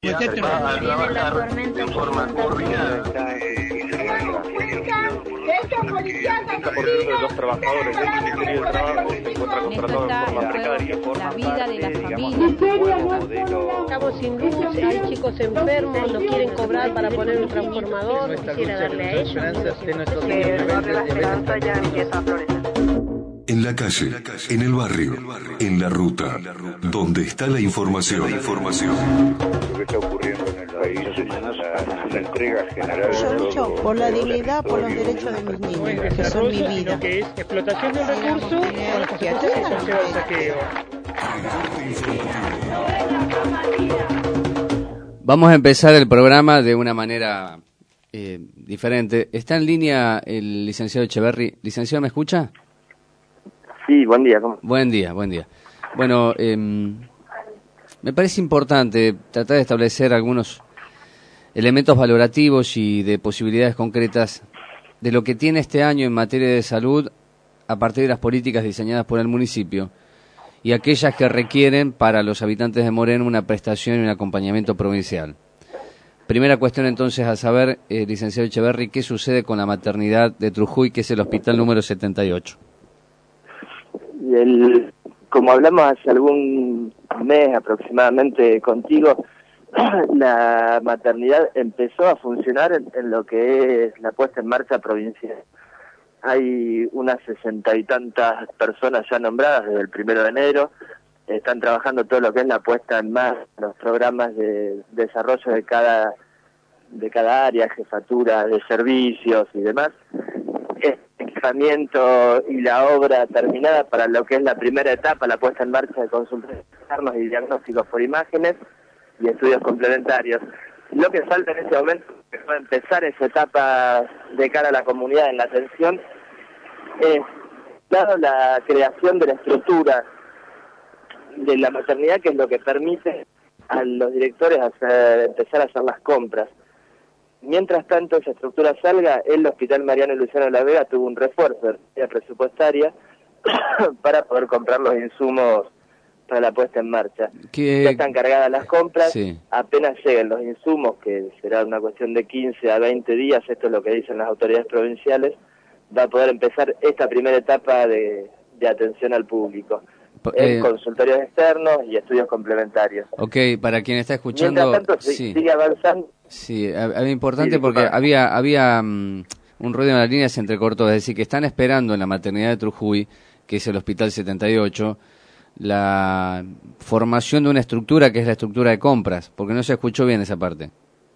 Viene la tormenta en forma coordinada. De los trabajadores del Ministerio del Trabajo se encuentra contratado de forma precaria. La vida de las familias. Estamos sin luz, hay chicos enfermos, no quieren cobrar para poner un transformador, quisiera darle a ellos. En la calle, en el barrio, en la ruta, donde está la información. Lo que está ocurriendo en el país es una entrega general. Yo lucho por la dignidad, por los derechos de mis niños, que son mi vida. Que es explotación de un recurso con las consecuencias que conlleva el saqueo. Vamos a empezar el programa de una manera diferente. Está en línea el licenciado Echeverri. Licenciado, ¿me escucha? Sí, buen día. ¿Cómo? Buen día. Bueno, me parece importante tratar de establecer algunos elementos valorativos y de posibilidades concretas de lo que tiene este año en materia de salud a partir de las políticas diseñadas por el municipio y aquellas que requieren para los habitantes de Moreno una prestación y un acompañamiento provincial. Primera cuestión entonces a saber, licenciado Echeverri, ¿qué sucede con la maternidad de Trujuy, que es el hospital número 78? Como hablamos hace algún mes aproximadamente contigo, la maternidad empezó a funcionar en lo que es la puesta en marcha provincial. Hay unas 60 y tantas personas ya nombradas desde el 1 de enero, están trabajando todo lo que es la puesta en marcha, los programas de desarrollo de cada área, jefatura de servicios y demás. Equipamiento y la obra terminada para lo que es la primera etapa, la puesta en marcha de consultas externos y diagnósticos por imágenes y estudios complementarios. Lo que falta en este momento para empezar esa etapa de cara a la comunidad en la atención es, dado la creación de la estructura de la maternidad, que es lo que permite a los directores empezar a hacer las compras. Mientras tanto esa estructura salga, el Hospital Mariano Luciano de la Vega tuvo un refuerzo de presupuestaria para poder comprar los insumos para la puesta en marcha. Ya están cargadas las compras, sí. Apenas lleguen los insumos, que será una cuestión de 15 a 20 días, esto es lo que dicen las autoridades provinciales, va a poder empezar esta primera etapa de atención al público. En consultorios externos y estudios complementarios. Ok, para quien está escuchando... Mientras tanto, sí. Sigue avanzando. Sí, es importante porque había un ruido en la línea, se entrecortó, es decir, que están esperando en la maternidad de Trujuy, que es el Hospital 78, la formación de una estructura que es la estructura de compras, porque no se escuchó bien esa parte.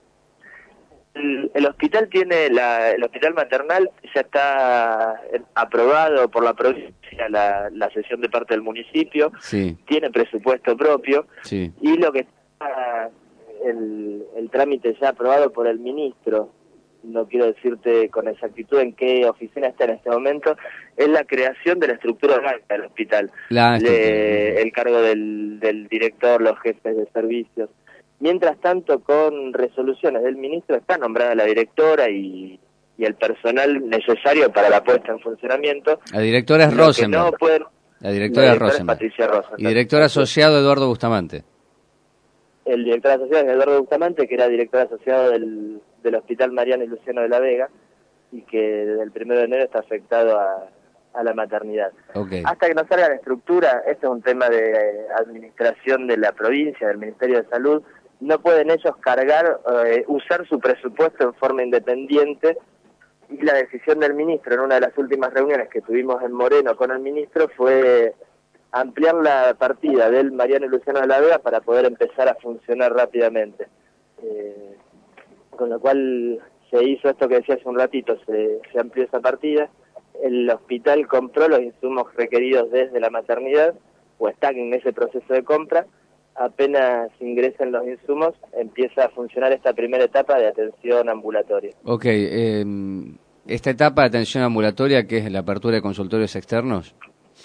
El hospital el hospital maternal ya está aprobado por la provincia, la sesión de parte del municipio, sí. Tiene presupuesto propio, sí. Y lo que está el trámite ya aprobado por el ministro, no quiero decirte con exactitud en qué oficina está en este momento, es la creación de la estructura orgánica del hospital, el cargo del director, los jefes de servicios. Mientras tanto, con resoluciones del ministro está nombrada la directora y el personal necesario para la puesta en funcionamiento. La directora es Rosenberg. La directora es Patricia Rosenberg. Y director asociado Eduardo Bustamante. El director asociado es Eduardo Bustamante, que era director asociado del Hospital Mariano y Luciano de la Vega, y que desde el 1 de enero está afectado a la maternidad. Okay. Hasta que no salga la estructura, este es un tema de administración de la provincia, del Ministerio de Salud, no pueden ellos usar su presupuesto en forma independiente, y la decisión del ministro en una de las últimas reuniones que tuvimos en Moreno con el ministro fue ampliar la partida del Mariano y Luciano de la Vega para poder empezar a funcionar rápidamente. Con lo cual se hizo esto que decía hace un ratito, se amplió esa partida, el hospital compró los insumos requeridos desde la maternidad, o están en ese proceso de compra. Apenas ingresen los insumos, empieza a funcionar esta primera etapa de atención ambulatoria. Ok, esta etapa de atención ambulatoria, que es la apertura de consultorios externos.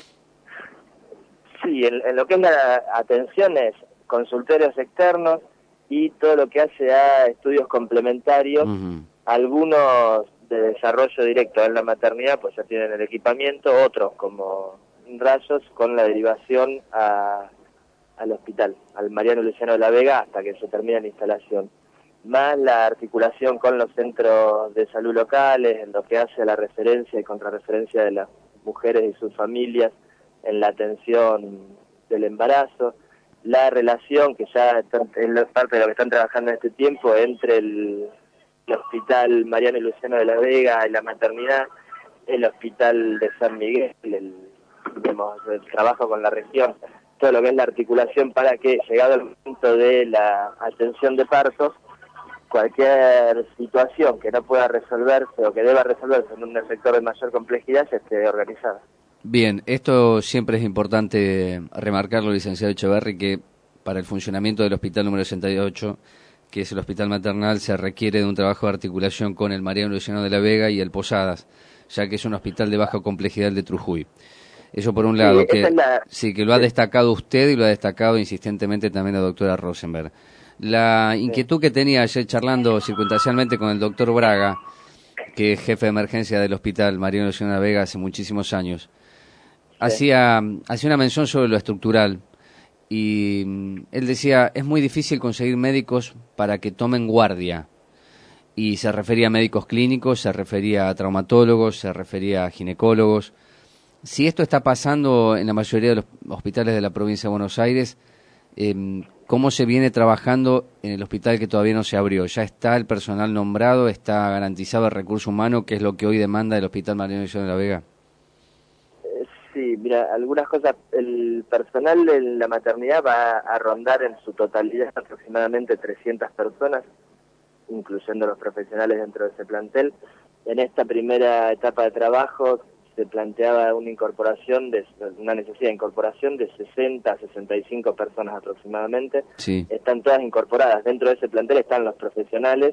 Sí, en lo que es la atención es consultorios externos y todo lo que hace a estudios complementarios, algunos de desarrollo directo en la maternidad, pues ya tienen el equipamiento, otros como rayos con la derivación a al hospital, al Mariano Luciano de la Vega, hasta que se termine la instalación. Más la articulación con los centros de salud locales, en lo que hace a la referencia y contrarreferencia de las mujeres y sus familias en la atención del embarazo, la relación que ya es parte de lo que están trabajando en este tiempo entre el Hospital Mariano Luciano de la Vega y la maternidad, el Hospital de San Miguel, el trabajo con la región, todo lo que es la articulación para que, llegado el momento de la atención de partos, cualquier situación que no pueda resolverse o que deba resolverse en un sector de mayor complejidad se esté organizada. Bien, esto siempre es importante remarcarlo, licenciado Echeverri, que para el funcionamiento del hospital número 68, que es el hospital maternal, se requiere de un trabajo de articulación con el Mariano Luciano de la Vega y el Posadas, ya que es un hospital de baja complejidad el de Trujuy. Eso por un lado, que lo ha destacado usted y lo ha destacado insistentemente también la doctora Rosenberg. La inquietud que tenía ayer charlando circunstancialmente con el doctor Braga, que es jefe de emergencia del hospital Mariano Luciano de la Vega hace muchísimos años, hacía una mención sobre lo estructural y él decía, es muy difícil conseguir médicos para que tomen guardia, y se refería a médicos clínicos, se refería a traumatólogos, se refería a ginecólogos. Si esto está pasando en la mayoría de los hospitales de la provincia de Buenos Aires, ¿cómo se viene trabajando en el hospital que todavía no se abrió? ¿Ya está el personal nombrado? ¿Está garantizado el recurso humano, que es lo que hoy demanda el Hospital Mariano Luciano de la Vega? Sí, mira, algunas cosas. El personal en la maternidad va a rondar en su totalidad aproximadamente 300 personas, incluyendo los profesionales dentro de ese plantel. En esta primera etapa de trabajo se planteaba una necesidad de incorporación de 60 a 65 personas aproximadamente. Sí. Están todas incorporadas. Dentro de ese plantel están los profesionales,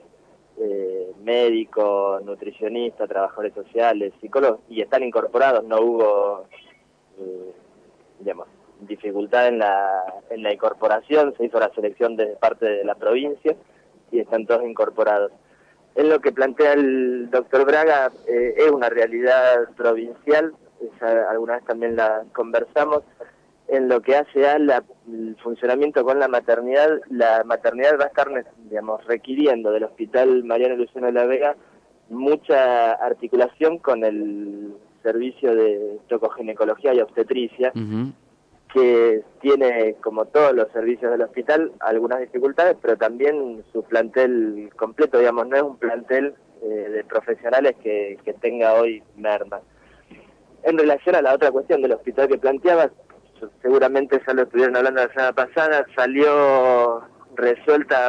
médicos, nutricionistas, trabajadores sociales, psicólogos, y están incorporados. No hubo, dificultad en la incorporación. Se hizo la selección desde parte de la provincia y están todos incorporados. En lo que plantea el doctor Braga, es una realidad provincial, alguna vez también la conversamos. En lo que hace al funcionamiento con la maternidad va a estar, requiriendo del Hospital Mariano Luciano de la Vega mucha articulación con el servicio de tocoginecología y obstetricia, que tiene, como todos los servicios del hospital, algunas dificultades, pero también su plantel completo, no es un plantel de profesionales que tenga hoy merma. En relación a la otra cuestión del hospital que planteabas, seguramente ya lo estuvieron hablando la semana pasada, salió resuelta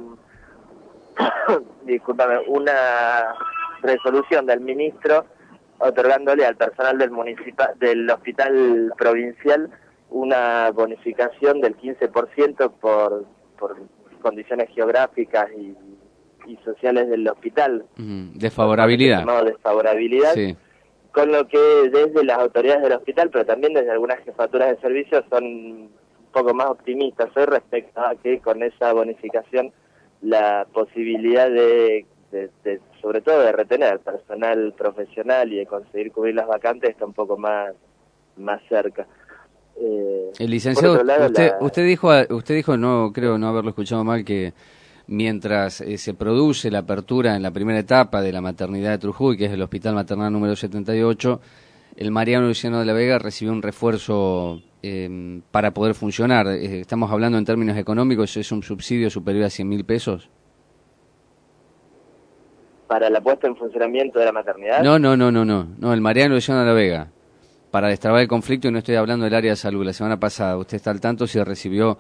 una resolución del ministro otorgándole al personal del hospital provincial una bonificación del 15% por condiciones geográficas y sociales del hospital. Desfavorabilidad. Desfavorabilidad. Sí. Con lo que desde las autoridades del hospital, pero también desde algunas jefaturas de servicios, son un poco más optimistas hoy respecto a que con esa bonificación la posibilidad de sobre todo de retener personal profesional y de conseguir cubrir las vacantes está un poco más cerca. El licenciado, lado, usted dijo, no creo no haberlo escuchado mal, que mientras se produce la apertura en la primera etapa de la maternidad de Trujuy, que es el Hospital Maternal número 78, el Mariano Luciano de la Vega recibió un refuerzo para poder funcionar. Estamos hablando en términos económicos, ¿es un subsidio superior a 100.000 pesos? ¿Para la puesta en funcionamiento de la maternidad? No, el Mariano Luciano de la Vega. Para destrabar el conflicto, y no estoy hablando del área de salud, la semana pasada, ¿usted está al tanto si recibió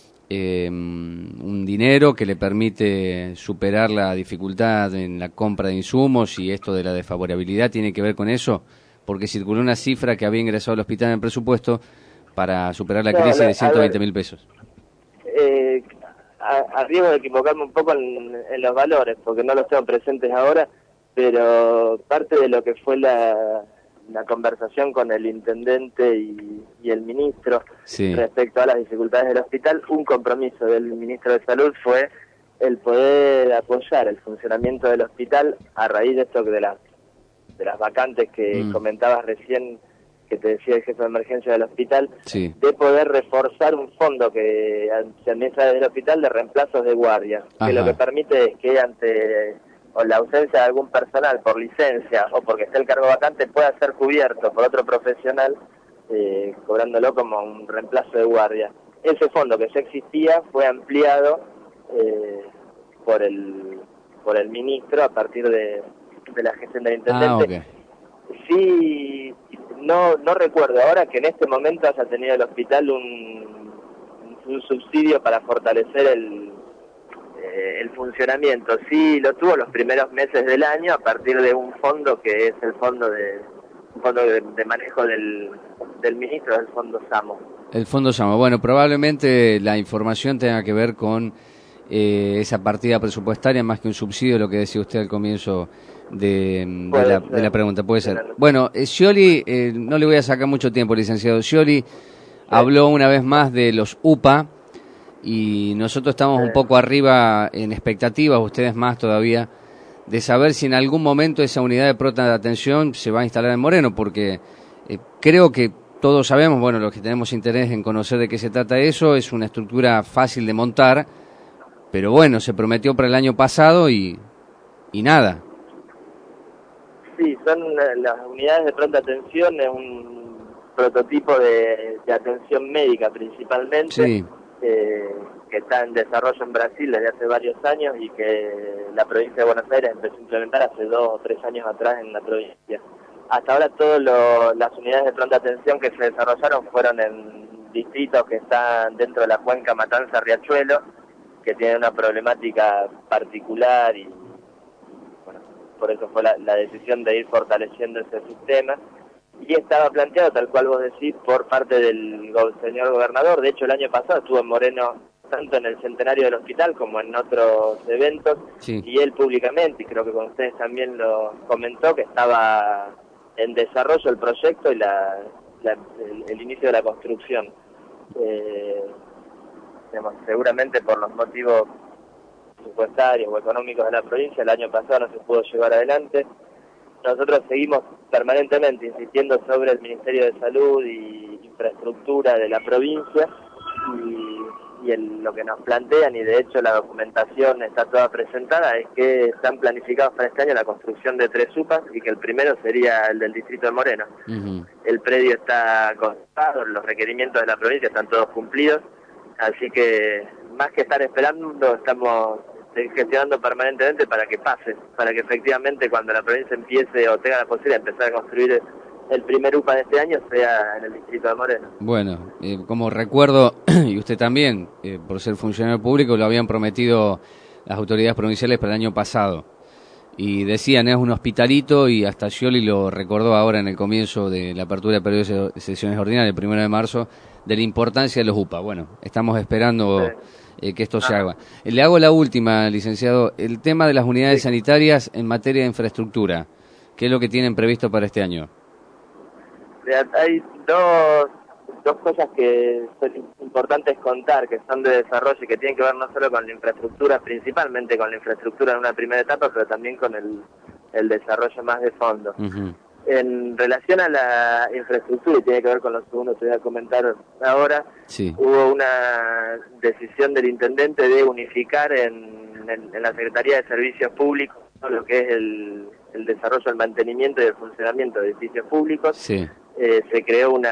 un dinero que le permite superar la dificultad en la compra de insumos, y esto de la desfavorabilidad tiene que ver con eso? Porque circuló una cifra que había ingresado al hospital en el presupuesto para superar la crisis de 120.000 pesos. A riesgo de equivocarme un poco en los valores, porque no los tengo presentes ahora, pero parte de lo que fue la conversación con el intendente y el ministro respecto a las dificultades del hospital, un compromiso del ministro de Salud fue el poder apoyar el funcionamiento del hospital a raíz de esto de las vacantes que comentabas recién que te decía el jefe de emergencia del hospital, sí, de poder reforzar un fondo que se administra desde el hospital de reemplazos de guardia, que lo que permite es que ante o la ausencia de algún personal por licencia o porque esté el cargo vacante pueda ser cubierto por otro profesional, cobrándolo como un reemplazo de guardia. Ese fondo que ya existía fue ampliado por el ministro a partir de la gestión del intendente. Sí, no recuerdo ahora que en este momento haya tenido el hospital un subsidio para fortalecer el funcionamiento. Sí, lo tuvo los primeros meses del año a partir de un fondo que es el fondo de manejo del ministro, del fondo SAMO. El fondo SAMO. Bueno, probablemente la información tenga que ver con esa partida presupuestaria más que un subsidio, lo que decía usted al comienzo de la pregunta. Puede ser. Bueno, Scioli, no le voy a sacar mucho tiempo, licenciado. Scioli habló una vez más de los UPA y nosotros estamos un poco arriba en expectativas, ustedes más todavía, de saber si en algún momento esa unidad de pronta de atención se va a instalar en Moreno, porque creo que todos sabemos, bueno, los que tenemos interés en conocer de qué se trata eso, es una estructura fácil de montar, pero bueno, se prometió para el año pasado y nada. Sí, son las unidades de pronta atención, es un prototipo de atención médica principalmente, sí, que está en desarrollo en Brasil desde hace varios años y que la provincia de Buenos Aires empezó a implementar hace 2 o 3 años atrás en la provincia. Hasta ahora todas las unidades de pronta atención que se desarrollaron fueron en distritos que están dentro de la cuenca Matanza-Riachuelo, que tienen una problemática particular y bueno, por eso fue la decisión de ir fortaleciendo ese sistema. Y estaba planteado, tal cual vos decís, por parte del señor gobernador. De hecho, el año pasado estuvo en Moreno, tanto en el centenario del hospital como en otros eventos, sí. Y él públicamente, y creo que con ustedes también lo comentó, que estaba en desarrollo el proyecto y el inicio de la construcción. Seguramente por los motivos presupuestarios o económicos de la provincia, el año pasado no se pudo llevar adelante. Nosotros seguimos permanentemente insistiendo sobre el Ministerio de Salud y Infraestructura de la provincia y lo que nos plantean, y de hecho la documentación está toda presentada, es que están planificados para este año la construcción de 3 UPAs y que el primero sería el del distrito de Moreno. El predio está construido, los requerimientos de la provincia están todos cumplidos, así que más que estar esperando, estamos gestionando permanentemente para que pase, para que efectivamente cuando la provincia empiece o tenga la posibilidad de empezar a construir el primer UPA de este año sea en el distrito de Moreno. Bueno, como recuerdo, y usted también, por ser funcionario público, lo habían prometido las autoridades provinciales para el año pasado. Y decían, es un hospitalito, y hasta Scioli lo recordó ahora en el comienzo de la apertura del periodo de sesiones ordinarias, el 1 de marzo, de la importancia de los UPA. Bueno, estamos esperando que esto se haga. Le hago la última, licenciado, el tema de las unidades sanitarias en materia de infraestructura. ¿Qué es lo que tienen previsto para este año? Hay dos cosas que son importantes contar, que son de desarrollo y que tienen que ver no solo con la infraestructura, principalmente con la infraestructura en una primera etapa, pero también con el desarrollo más de fondo. En relación a la infraestructura, y tiene que ver con lo segundo que voy a comentar ahora, hubo una decisión del intendente de unificar en la Secretaría de Servicios Públicos lo que es el desarrollo, el mantenimiento y el funcionamiento de edificios públicos. Se creó un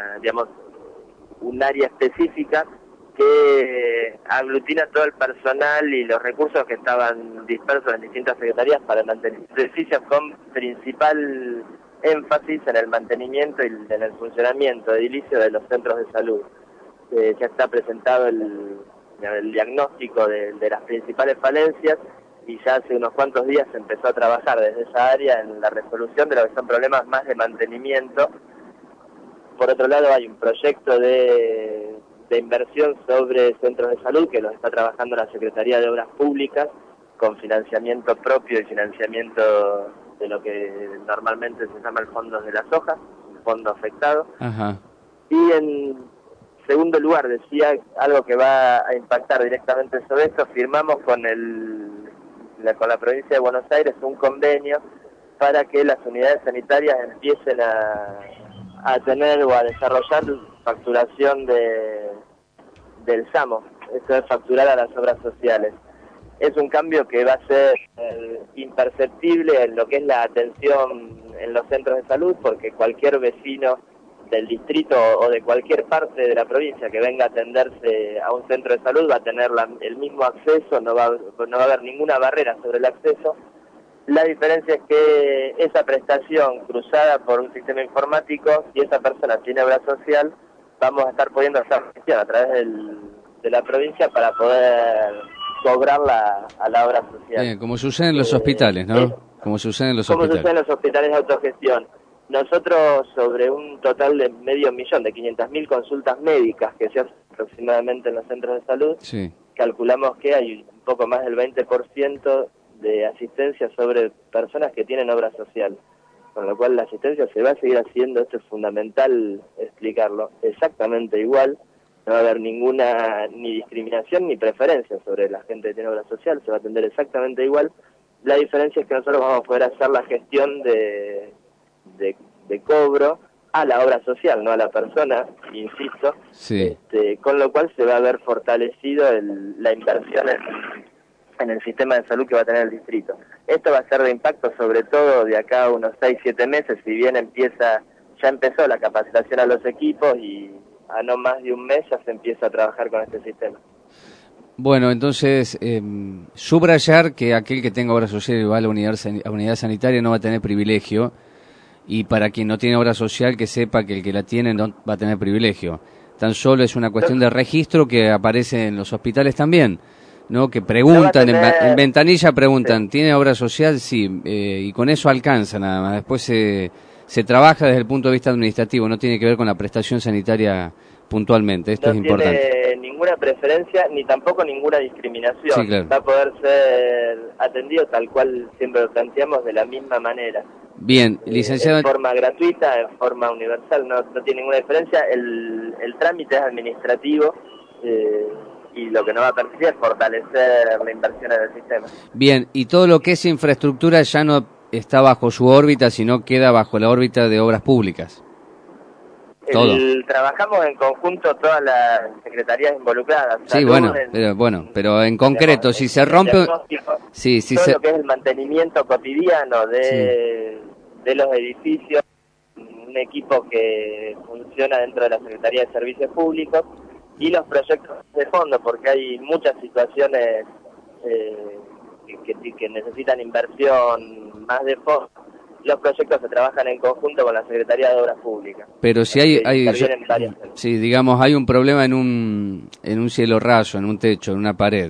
área específica que aglutina todo el personal y los recursos que estaban dispersos en distintas secretarías para el mantenimiento de edificios, con principal énfasis en el mantenimiento y en el funcionamiento edilicio de los centros de salud. Ya está presentado el diagnóstico de las principales falencias y ya hace unos cuantos días se empezó a trabajar desde esa área en la resolución de lo que son problemas más de mantenimiento. Por otro lado, hay un proyecto de inversión sobre centros de salud que lo está trabajando la Secretaría de Obras Públicas con financiamiento propio y financiamiento de lo que normalmente se llama el fondo de las hojas, el fondo afectado. Y en segundo lugar, decía algo que va a impactar directamente sobre esto, firmamos con la provincia de Buenos Aires un convenio para que las unidades sanitarias empiecen a a tener o a desarrollar facturación del SAMO, esto es facturar a las obras sociales. Es un cambio que va a ser imperceptible en lo que es la atención en los centros de salud, porque cualquier vecino del distrito o de cualquier parte de la provincia que venga a atenderse a un centro de salud va a tener el mismo acceso, no va a haber ninguna barrera sobre el acceso. La diferencia es que esa prestación cruzada por un sistema informático, si esa persona tiene obra social, vamos a estar pudiendo hacer gestión a través de la provincia para poder cobrarla a la obra social. Bien, como sucede en los hospitales, ¿no? Como sucede en los Como hospitales. sucede en los hospitales de autogestión. Nosotros, sobre un total de 500.000, de 500.000 consultas médicas que se hacen aproximadamente en los centros de salud, Sí. calculamos que hay un poco más del 20% de asistencia sobre personas que tienen obra social. Con lo cual la asistencia se va a seguir haciendo, esto es fundamental explicarlo, exactamente igual. No va a haber ninguna ni discriminación ni preferencia sobre la gente que tiene obra social, se va a atender exactamente igual. La diferencia es que nosotros vamos a poder hacer la gestión de cobro a la obra social, no a la persona, insisto, Sí. Con lo cual se va a ver fortalecido la inversión en el sistema de salud que va a tener el distrito. Esto va a ser de impacto sobre todo de acá a unos 6-7 meses, si bien ya empezó la capacitación a los equipos y a no más de un mes ya se empieza a trabajar con este sistema. Bueno, entonces, subrayar que aquel que tenga obra social y va a la unidad sanitaria no va a tener privilegio, y para quien no tiene obra social que sepa que el que la tiene no va a tener privilegio. Tan solo es una cuestión de registro que aparece en los hospitales también, ¿no? Que preguntan, en ventanilla preguntan, sí. ¿Tiene obra social? Sí, y con eso alcanza nada más. Después se trabaja desde el punto de vista administrativo, no tiene que ver con la prestación sanitaria puntualmente, esto es importante. No tiene ninguna preferencia ni tampoco ninguna discriminación, sí, claro. Va a poder ser atendido tal cual siempre lo planteamos, de la misma manera. Bien, licenciado. En forma gratuita, en forma universal, no tiene ninguna diferencia, el trámite es administrativo y lo que nos va a permitir es fortalecer la inversión en el sistema. Bien, y todo lo que es infraestructura ya no está bajo su órbita, sino queda bajo la órbita de obras públicas. Todo. Trabajamos en conjunto todas las secretarías involucradas. Sí, pero en concreto, si se rompe... Sí, todo lo que es el mantenimiento cotidiano de los edificios, un equipo que funciona dentro de la Secretaría de Servicios Públicos, y los proyectos de fondo, porque hay muchas situaciones que necesitan inversión más de fondo. Los proyectos se trabajan en conjunto con la Secretaría de Obras Públicas. Pero si hay hay un problema en un cielo raso, en un techo, en una pared.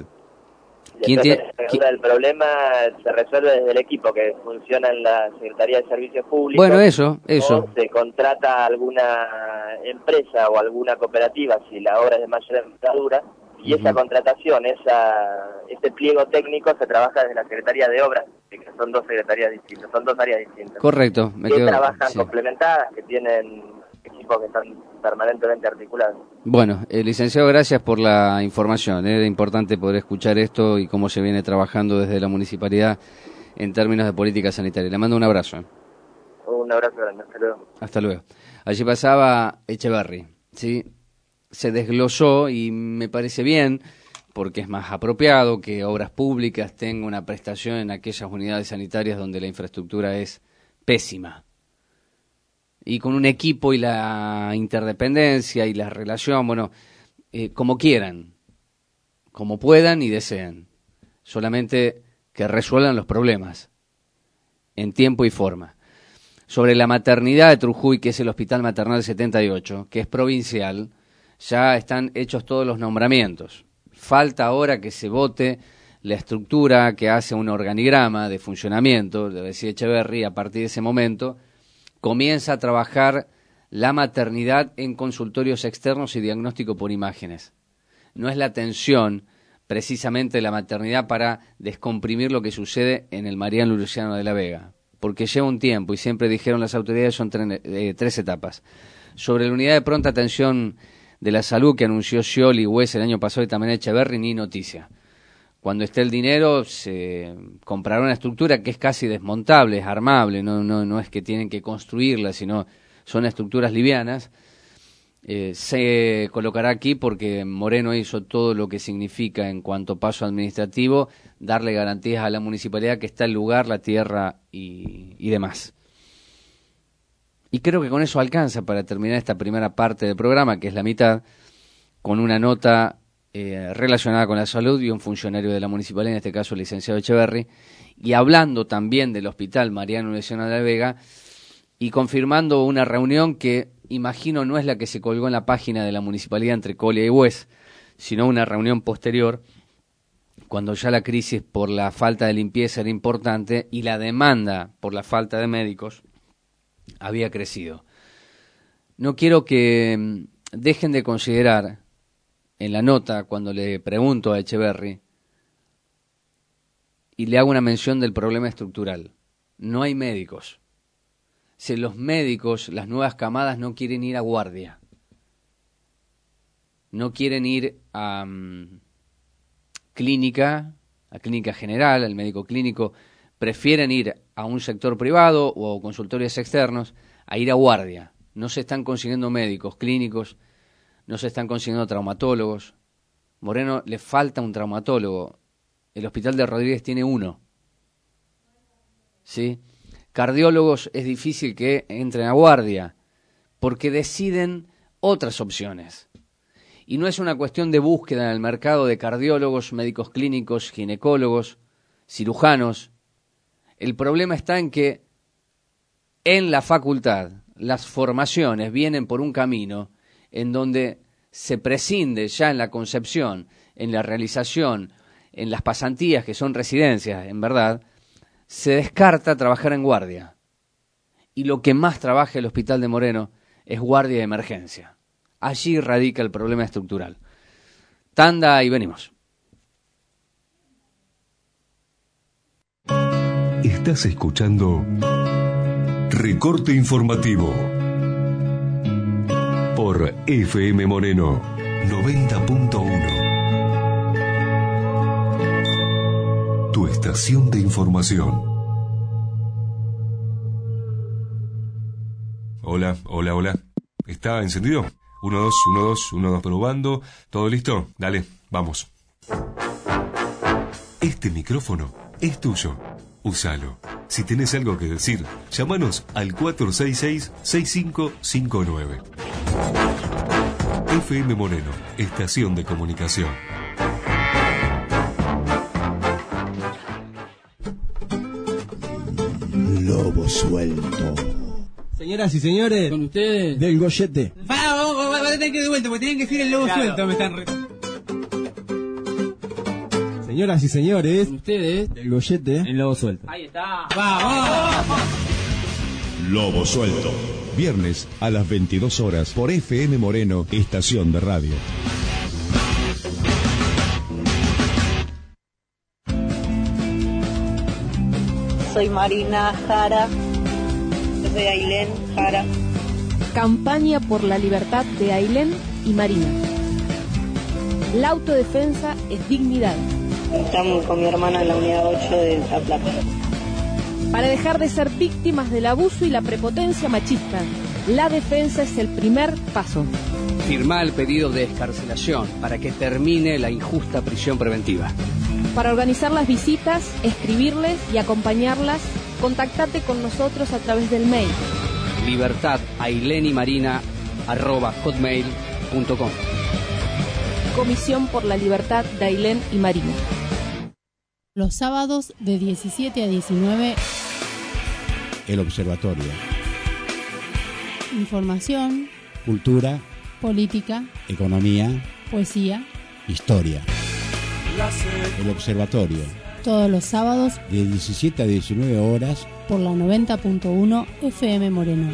El problema se resuelve desde el equipo que funciona en la Secretaría de Servicios Públicos. Bueno, eso. O se contrata a alguna empresa o alguna cooperativa si la obra es de mayor envergadura. Y esa contratación, ese pliego técnico se trabaja desde la Secretaría de Obras, que son dos secretarías distintas, son dos áreas distintas. Correcto. Que trabajan complementadas, que tienen equipos que están permanentemente articulados. Bueno, licenciado, gracias por la información. Era importante poder escuchar esto y cómo se viene trabajando desde la municipalidad en términos de política sanitaria. Le mando un abrazo. Un abrazo grande, hasta luego. Hasta luego. Allí pasaba Echeverri, ¿sí? Se desglosó y me parece bien, porque es más apropiado que Obras Públicas tenga una prestación en aquellas unidades sanitarias donde la infraestructura es pésima. Y con un equipo y la interdependencia y la relación, como quieran, como puedan y deseen. Solamente que resuelvan los problemas en tiempo y forma. Sobre la maternidad de Trujuy, que es el Hospital Maternal 78, que es provincial, ya están hechos todos los nombramientos. Falta ahora que se vote la estructura que hace un organigrama de funcionamiento, de decir Echeverri, a partir de ese momento comienza a trabajar la maternidad en consultorios externos y diagnóstico por imágenes. No es la atención precisamente de la maternidad para descomprimir lo que sucede en el Mariano Luciano de la Vega, porque lleva un tiempo y siempre dijeron las autoridades son 3 etapas. Sobre la unidad de pronta atención de la salud que anunció Scioli y Hues el año pasado y también Echeverri, ni noticia. Cuando esté el dinero se comprará una estructura que es casi desmontable, es armable, no es que tienen que construirla, sino son estructuras livianas. Se colocará aquí porque Moreno hizo todo lo que significa en cuanto paso administrativo, darle garantías a la municipalidad que está el lugar, la tierra y demás. Y creo que con eso alcanza para terminar esta primera parte del programa, que es la mitad, con una nota relacionada con la salud y un funcionario de la municipalidad, en este caso el licenciado Echeverri, y hablando también del Hospital Mariano Luciano de la Vega y confirmando una reunión que imagino no es la que se colgó en la página de la municipalidad entre Colia y Buez, sino una reunión posterior, cuando ya la crisis por la falta de limpieza era importante y la demanda por la falta de médicos había crecido. No quiero que dejen de considerar en la nota, cuando le pregunto a Echeverri, y le hago una mención del problema estructural, no hay médicos. Si los médicos, las nuevas camadas, no quieren ir a guardia, no quieren ir a clínica general, al médico clínico, prefieren ir a un sector privado o a consultorios externos a ir a guardia. No se están consiguiendo médicos clínicos, no se están consiguiendo traumatólogos. Moreno le falta un traumatólogo. El hospital de Rodríguez tiene uno. ¿Sí? Cardiólogos es difícil que entren a guardia porque deciden otras opciones. Y no es una cuestión de búsqueda en el mercado de cardiólogos, médicos clínicos, ginecólogos, cirujanos. El problema está en que en la facultad las formaciones vienen por un camino en donde se prescinde ya en la concepción, en la realización, en las pasantías que son residencias, en verdad, se descarta trabajar en guardia. Y lo que más trabaja el Hospital de Moreno es guardia de emergencia. Allí radica el problema estructural. Tanda y venimos. Estás escuchando Recorte Informativo por FM Moreno 90.1. Tu estación de información. Hola. ¿Está encendido? 1, 2, 1, 2, 1, 2, probando. ¿Todo listo? Dale, vamos. Este micrófono es tuyo. Úsalo. Si tenés algo que decir, llámanos al 466-6559. FM Moreno, estación de comunicación. Lobo suelto. Señoras y señores, con ustedes, del Goyete. Vamos a tener que ir de vuelta, porque tienen que decir el lobo suelto. Me están Señoras y señores, con ustedes, del Goyete, el lobo suelto. Ahí está. ¡Vamos! Lobo suelto. Viernes a las 22 horas por FM Moreno, estación de radio. Soy Marina Jara. Soy Ailén Jara. Campaña por la libertad de Ailén y Marina. La autodefensa es dignidad. Estamos con mi hermana en la unidad 8 de La Plata. Para dejar de ser víctimas del abuso y la prepotencia machista, la defensa es el primer paso. Firmá el pedido de excarcelación para que termine la injusta prisión preventiva. Para organizar las visitas, escribirles y acompañarlas, contactate con nosotros a través del mail libertadailenymarina@hotmail.com. Comisión por la Libertad de Ailén y Marina. Los sábados de 17 a 19. El Observatorio. Información, Cultura, política, economía, poesía, historia. El Observatorio. Todos los sábados De 17 a 19 horas por la 90.1 FM Moreno.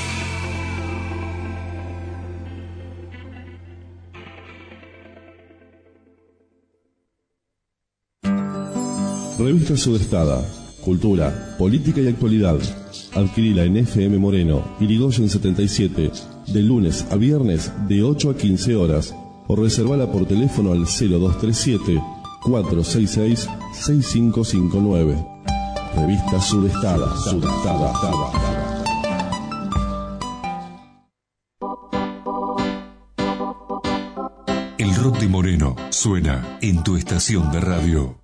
Revista Sudestada. Cultura, política y actualidad. Adquirila en FM Moreno, Irigoyen 77, de lunes a viernes de 8 a 15 horas. O reservala por teléfono al 0237-466-6559. Revista Sudestada. El rock de Moreno suena en tu estación de radio.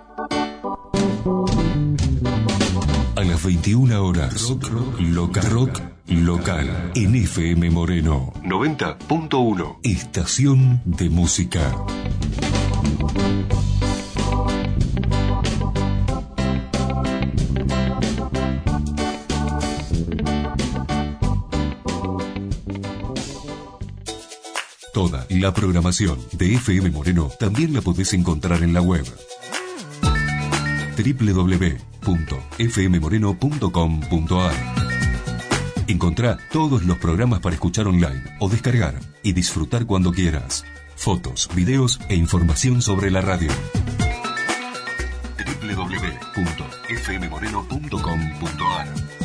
A las 21 horas, rock local en FM Moreno 90.1, estación de música. Toda la programación de FM Moreno también la podés encontrar en la web www.fmmoreno.com.ar. Encontrá todos los programas para escuchar online o descargar y disfrutar cuando quieras. Fotos, videos e información sobre la radio. www.fmmoreno.com.ar.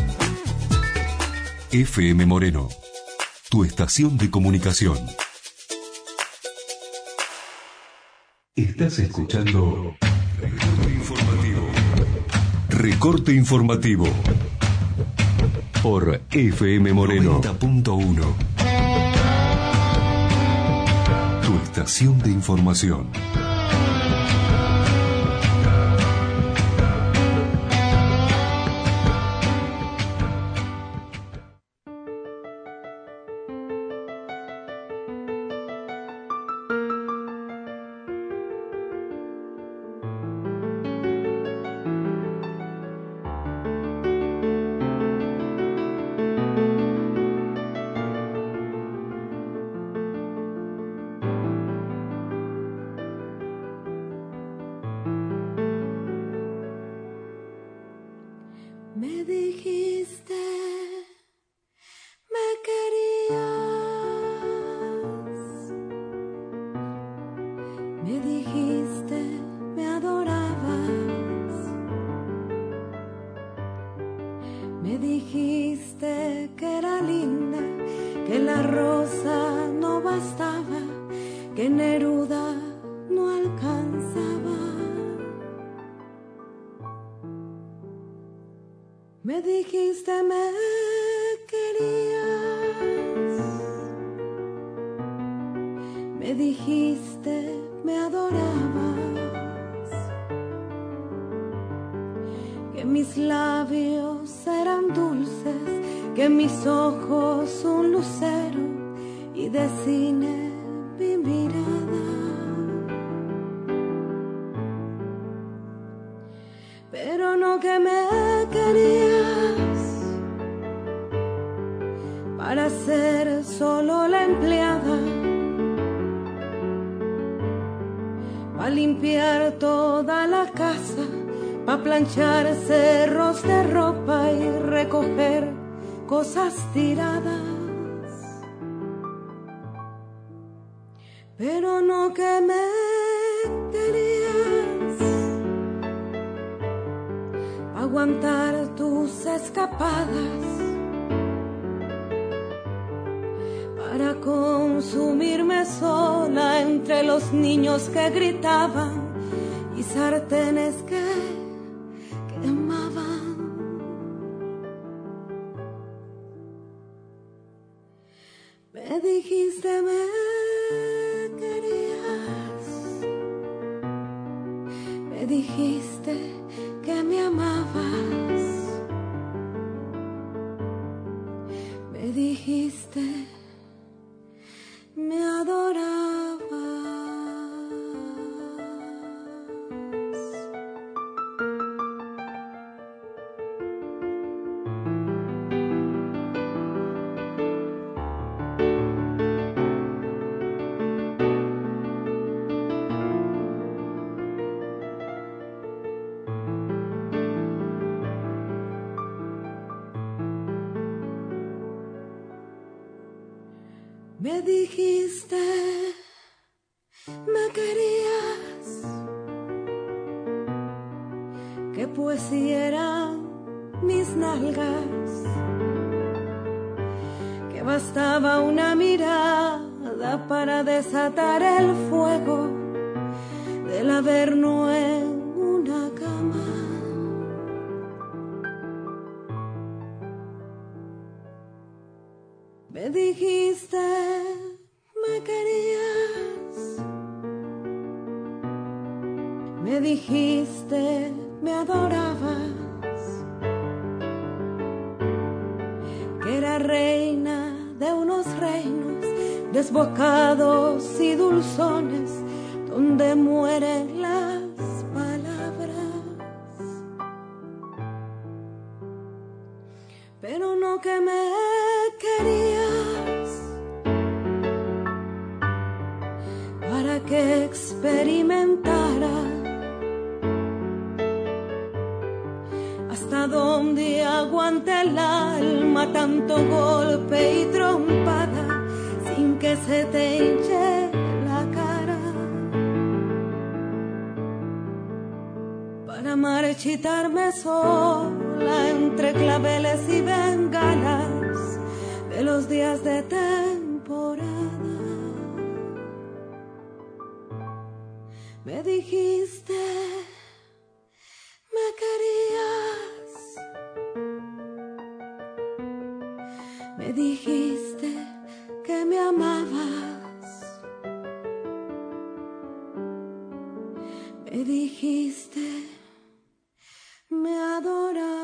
FM Moreno, tu estación de comunicación. Estás escuchando Recorte Informativo. Recorte Informativo por FM Moreno 90.1. Tu estación de información. Me dijiste, me querías, me dijiste, me adorabas, me dijiste que era linda, que la rosa no bastaba, que Neruda no alcanzaba. Me dijiste me querías, me dijiste me adorabas, que mis labios eran dulces, que mis ojos un lucero y de cine mi mirada. Pero no que me querías para ser solo la empleada, para limpiar toda la casa, para planchar cerros de ropa y recoger cosas tiradas. Pero no que me querías aguantar tus escapadas, para consumirme sola entre los niños que gritaban y sartenes que quemaban. Me dijiste me querías, me dijiste que me amabas, me dijiste me adorabas. Me dijiste, me querías, que poesía eran mis nalgas, que bastaba una mirada para desatar el fuego del averno en una cama. Me dijiste, me querías, adorabas, que era reina de unos reinos desbocados y dulzones, donde mueren las palabras, pero no que me querías para que experimentara hasta donde aguante el alma tanto golpe y trompada sin que se te hinche la cara, para marchitarme sola entre claveles y bengalas de los días de temporada. Me dijiste, me querías, me dijiste que me amabas, me dijiste, me adorabas.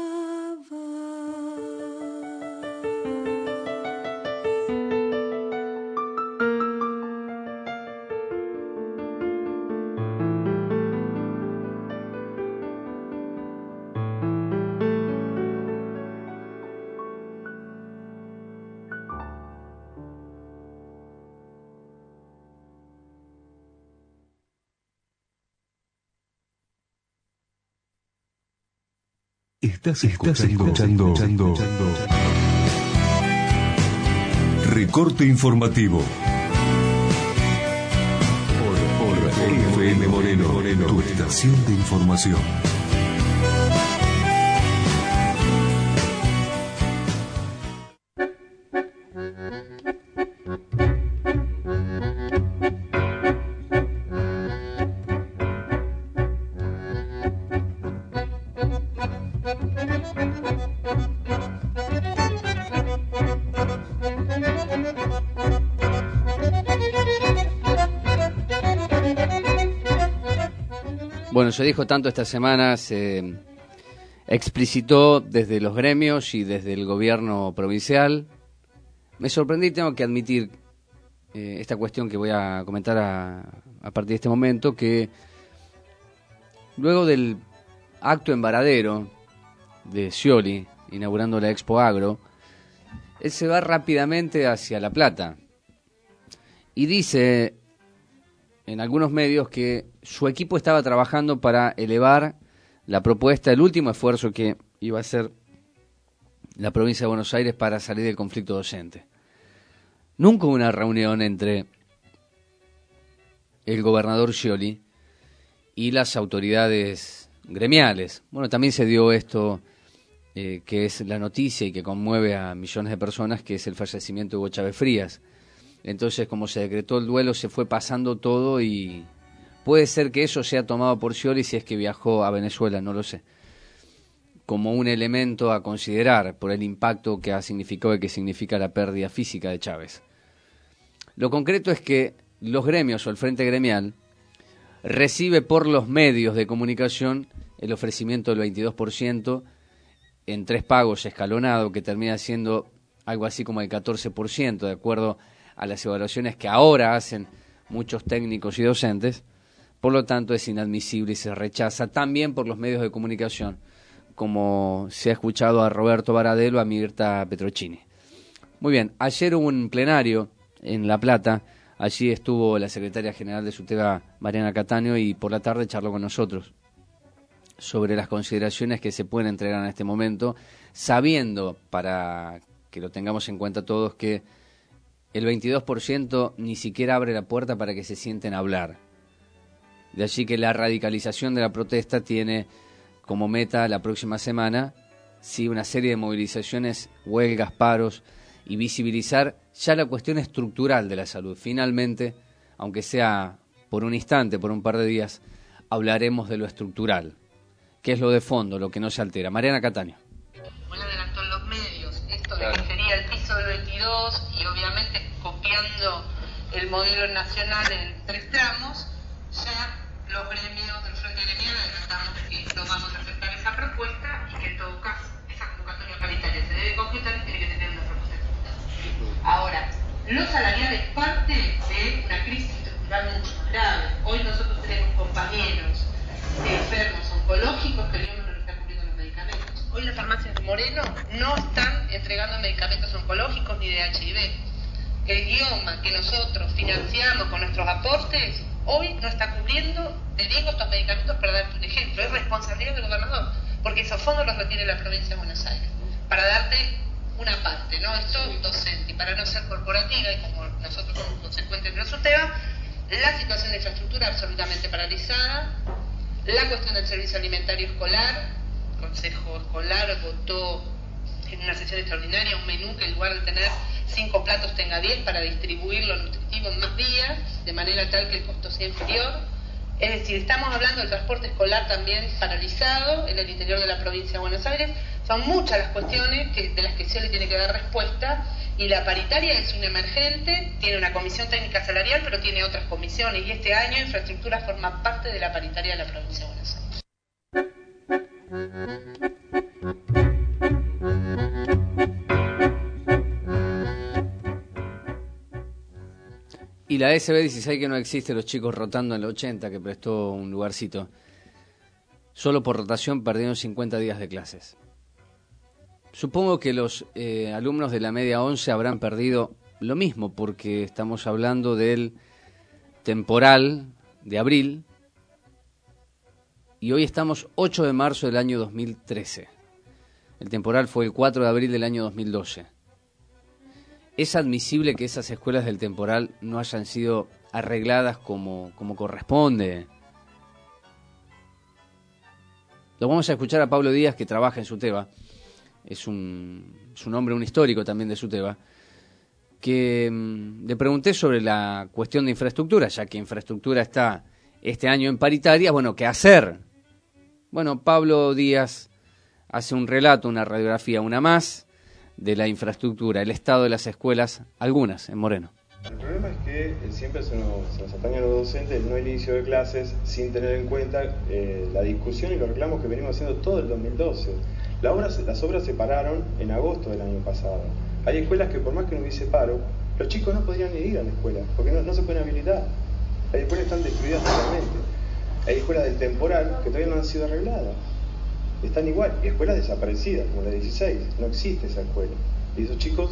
Estás escuchando Recorte Informativo por FM Moreno, tu estación de información. Bueno, se dijo tanto esta semana, se explicitó desde los gremios y desde el gobierno provincial. Me sorprendí, tengo que admitir esta cuestión que voy a comentar a partir de este momento, que luego del acto en Varadero de Scioli, inaugurando la Expo Agro, él se va rápidamente hacia La Plata y dice en algunos medios que su equipo estaba trabajando para elevar la propuesta, el último esfuerzo que iba a hacer la provincia de Buenos Aires para salir del conflicto docente. Nunca hubo una reunión entre el gobernador Scioli y las autoridades gremiales. Bueno, también se dio esto que es la noticia y que conmueve a millones de personas, que es el fallecimiento de Hugo Chávez Frías. Entonces, como se decretó el duelo, se fue pasando todo y puede ser que eso sea tomado por Scioli si es que viajó a Venezuela, no lo sé, como un elemento a considerar por el impacto que ha significado y que significa la pérdida física de Chávez. Lo concreto es que los gremios o el Frente Gremial recibe por los medios de comunicación el ofrecimiento del 22% en 3 pagos escalonado, que termina siendo algo así como el 14%, de acuerdo a las evaluaciones que ahora hacen muchos técnicos y docentes. Por lo tanto, es inadmisible y se rechaza también por los medios de comunicación, como se ha escuchado a Roberto Baradel o a Mirta Petrocchini. Muy bien, ayer hubo un plenario en La Plata, allí estuvo la secretaria general de SUTEBA, Mariana Cataño, y por la tarde charló con nosotros sobre las consideraciones que se pueden entregar en este momento, sabiendo, para que lo tengamos en cuenta todos, que el 22% ni siquiera abre la puerta para que se sienten a hablar. De allí que la radicalización de la protesta tiene como meta la próxima semana, sí, una serie de movilizaciones, huelgas, paros y visibilizar ya la cuestión estructural de la salud. Finalmente, aunque sea por un instante, por un par de días, hablaremos de lo estructural, que es lo de fondo, lo que no se altera. Mariana Cataño. Bueno, adelantó en los medios esto de que sería el piso del 22 y obviamente copiando el modelo nacional en 3 tramos, ya los gremios del Frente Gremial mañana adelantamos que no vamos a aceptar esa propuesta y que en todo caso esa convocatoria paritaria se debe concretar y tiene que tener una propuesta ejecutada. Ahora, lo salarial es parte de una crisis estructural mucho más grave. Hoy nosotros tenemos compañeros enfermos oncológicos que el IOMA no les está cubriendo los medicamentos. Hoy las farmacias de Moreno no están entregando medicamentos oncológicos ni de HIV. El IOMA que nosotros financiamos con nuestros aportes hoy no está cubriendo de riesgo estos medicamentos. Para darte un ejemplo, es responsabilidad del gobernador, porque esos fondos los retiene la provincia de Buenos Aires. Para darte una parte, ¿no? Esto es docente, y para no ser corporativa, y como nosotros somos consecuentes de los UTEBA, la situación de infraestructura absolutamente paralizada, la cuestión del servicio alimentario escolar, el Consejo Escolar votó en una sesión extraordinaria un menú que en lugar de tener 5 platos tenga 10 para distribuir lo nutritivo en más días, de manera tal que el costo sea inferior. Es decir, estamos hablando del transporte escolar también paralizado en el interior de la provincia de Buenos Aires. Son muchas las cuestiones de las que se le tiene que dar respuesta, y la paritaria es un emergente, tiene una comisión técnica salarial, pero tiene otras comisiones, y este año infraestructura forma parte de la paritaria de la provincia de Buenos Aires. Y la SB16 que no existe, los chicos rotando en la 80, que prestó un lugarcito. Solo por rotación perdieron 50 días de clases. Supongo que los alumnos de la media 11 habrán perdido lo mismo, porque estamos hablando del temporal de abril, y hoy estamos 8 de marzo del año 2013. El temporal fue el 4 de abril del año 2012. ¿Es admisible que esas escuelas del temporal no hayan sido arregladas como corresponde? Lo vamos a escuchar a Pablo Díaz, que trabaja en SUTEBA. Es un hombre, un histórico también de SUTEBA, que le pregunté sobre la cuestión de infraestructura, ya que infraestructura está este año en paritaria. Bueno, ¿qué hacer? Bueno, Pablo Díaz hace un relato, una radiografía, una más, de la infraestructura, el estado de las escuelas, algunas en Moreno. El problema es que siempre se nos atañe a los docentes el no inicio de clases sin tener en cuenta la discusión y los reclamos que venimos haciendo todo el 2012. Las obras se pararon en agosto del año pasado. Hay escuelas que por más que no hubiese paro, los chicos no podrían ni ir a la escuela, porque no se pueden habilitar. Hay escuelas que están destruidas totalmente. Hay escuelas del temporal que todavía no han sido arregladas. Están igual, y escuelas desaparecidas, como la 16, no existe esa escuela. Y esos chicos,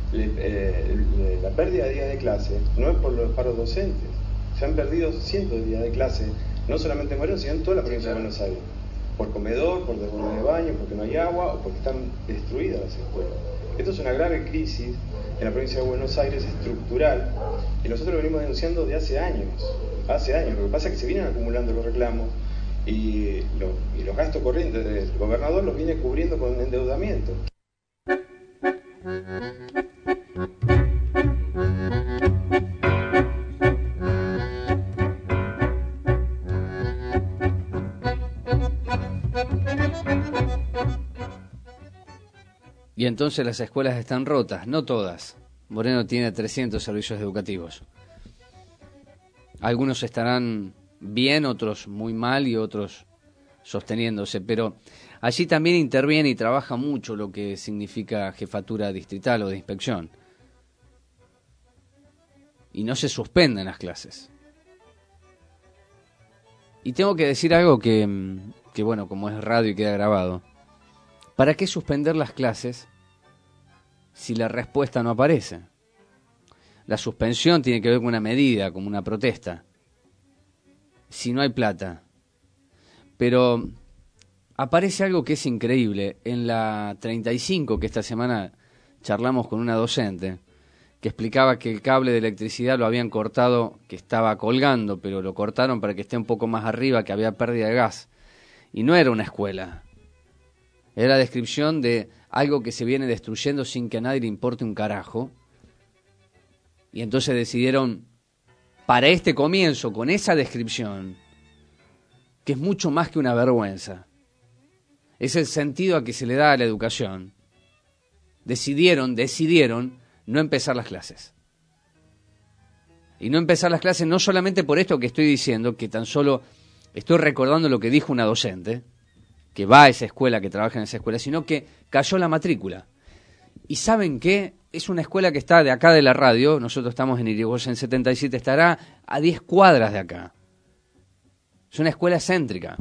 la pérdida de días de clase no es por los paros docentes. Se han perdido cientos de días de clase, no solamente en Moreno, sino en toda la provincia de Buenos Aires. Por comedor, por desborde de baño, porque no hay agua, o porque están destruidas las escuelas. Esto es una grave crisis en la provincia de Buenos Aires, estructural, y nosotros lo venimos denunciando de hace años. Lo que pasa es que se vienen acumulando los reclamos, y los gastos corrientes del gobernador los viene cubriendo con endeudamiento. Y entonces las escuelas están rotas, no todas. Moreno tiene 300 servicios educativos. Algunos estarán bien, otros muy mal y otros sosteniéndose, pero allí también interviene y trabaja mucho lo que significa jefatura distrital o de inspección. Y no se suspenden las clases. Y tengo que decir algo que bueno, como es radio y queda grabado. ¿Para qué suspender las clases si la respuesta no aparece? La suspensión tiene que ver con una medida, como una protesta. Si no hay plata. Pero aparece algo que es increíble. En la 35, que esta semana charlamos con una docente, que explicaba que el cable de electricidad lo habían cortado, que estaba colgando, pero lo cortaron para que esté un poco más arriba, que había pérdida de gas. Y no era una escuela. Era la descripción de algo que se viene destruyendo sin que a nadie le importe un carajo. Y entonces decidieron, para este comienzo, con esa descripción, que es mucho más que una vergüenza, es el sentido a que se le da a la educación, decidieron no empezar las clases. Y no empezar las clases no solamente por esto que estoy diciendo, que tan solo estoy recordando lo que dijo una docente, que va a esa escuela, que trabaja en esa escuela, sino que cayó la matrícula. ¿Y saben qué? Es una escuela que está de acá de la radio, nosotros estamos en Irigoyen 77, estará a 10 cuadras de acá. Es una escuela céntrica.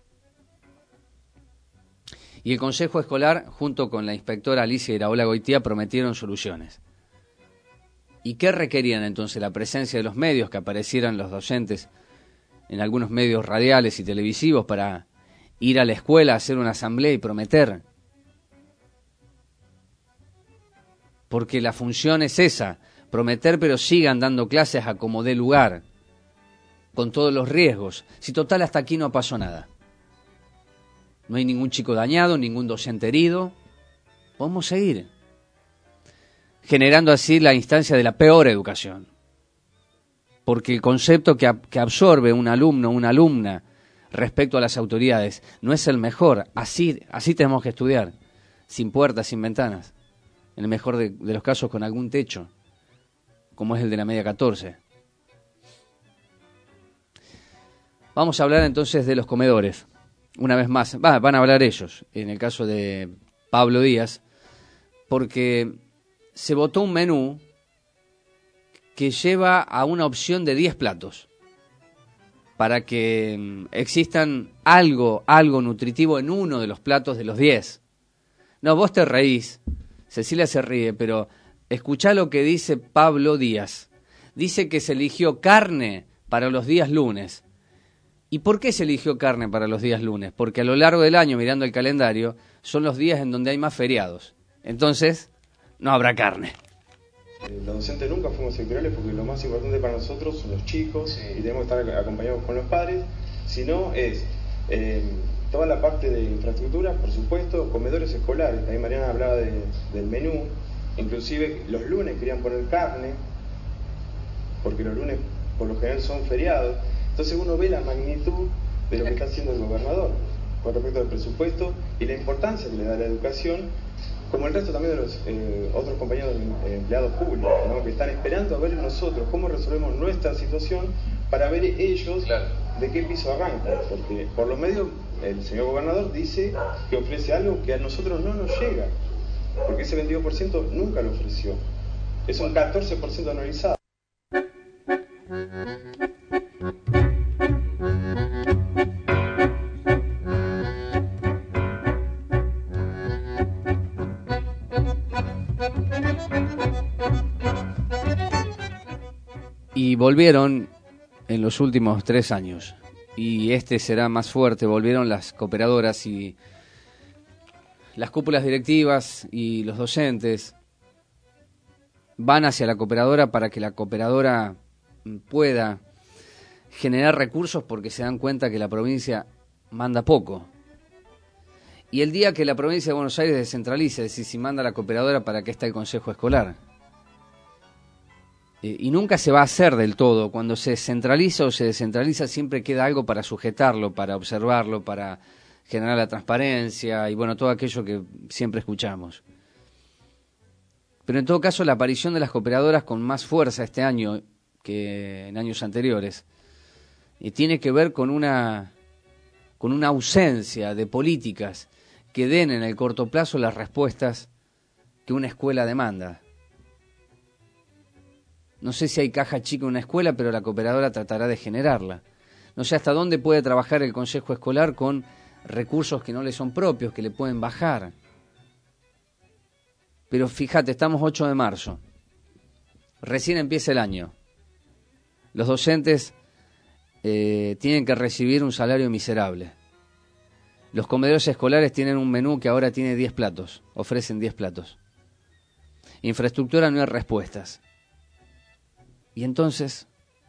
Y el Consejo Escolar, junto con la inspectora Alicia Iraola Goitía, prometieron soluciones. ¿Y qué requerían entonces? La presencia de los medios, que aparecieran los docentes en algunos medios radiales y televisivos para ir a la escuela a hacer una asamblea y prometer. Porque la función es esa, prometer, pero sigan dando clases a como dé lugar, con todos los riesgos. Si total hasta aquí no pasó nada. No hay ningún chico dañado, ningún docente herido. Podemos seguir generando así la instancia de la peor educación. Porque el concepto que absorbe un alumno o una alumna respecto a las autoridades no es el mejor. Así tenemos que estudiar, sin puertas, sin ventanas. En el mejor de los casos con algún techo, como es el de la media 14. Vamos a hablar entonces de los comedores. Una vez más, van a hablar ellos, en el caso de Pablo Díaz, porque se votó un menú que lleva a una opción de 10 platos, para que existan algo nutritivo en uno de los platos de los 10. No, vos te reís, Cecilia se ríe, pero escuchá lo que dice Pablo Díaz. Dice que se eligió carne para los días lunes. ¿Y por qué se eligió carne para los días lunes? Porque a lo largo del año, mirando el calendario, son los días en donde hay más feriados. Entonces, no habrá carne. Los docentes nunca fuimos sectoriales porque lo más importante para nosotros son los chicos y debemos estar acompañados con los padres. Si no, es toda la parte de infraestructura, por supuesto, comedores escolares. Ahí Mariana hablaba del menú. Inclusive los lunes querían poner carne, porque los lunes por lo general son feriados. Entonces uno ve la magnitud de lo que está haciendo el gobernador con respecto al presupuesto y la importancia que le da a la educación, como el resto también de los otros compañeros empleados públicos, ¿no? Que están esperando a ver nosotros cómo resolvemos nuestra situación para ver ellos de qué piso arrancan, porque por los medios el señor gobernador dice que ofrece algo que a nosotros no nos llega, porque ese 22% nunca lo ofreció, es un 14% anualizado. Y volvieron en los últimos 3 años, y este será más fuerte, volvieron las cooperadoras y las cúpulas directivas y los docentes van hacia la cooperadora para que la cooperadora pueda generar recursos, porque se dan cuenta que la provincia manda poco. Y el día que la provincia de Buenos Aires descentralice, es decir, si manda la cooperadora, ¿para qué está el consejo escolar? Y nunca se va a hacer del todo. Cuando se centraliza o se descentraliza siempre queda algo para sujetarlo, para observarlo, para generar la transparencia y bueno, todo aquello que siempre escuchamos. Pero en todo caso la aparición de las cooperadoras con más fuerza este año que en años anteriores tiene que ver con una ausencia de políticas que den en el corto plazo las respuestas que una escuela demanda. No sé si hay caja chica en una escuela, pero la cooperadora tratará de generarla. No sé hasta dónde puede trabajar el consejo escolar con recursos que no le son propios, que le pueden bajar. Pero fíjate, estamos 8 de marzo. Recién empieza el año. Los docentes tienen que recibir un salario miserable. Los comedores escolares tienen un menú que ahora tiene 10 platos. Ofrecen 10 platos. Infraestructura, no hay respuestas. Y entonces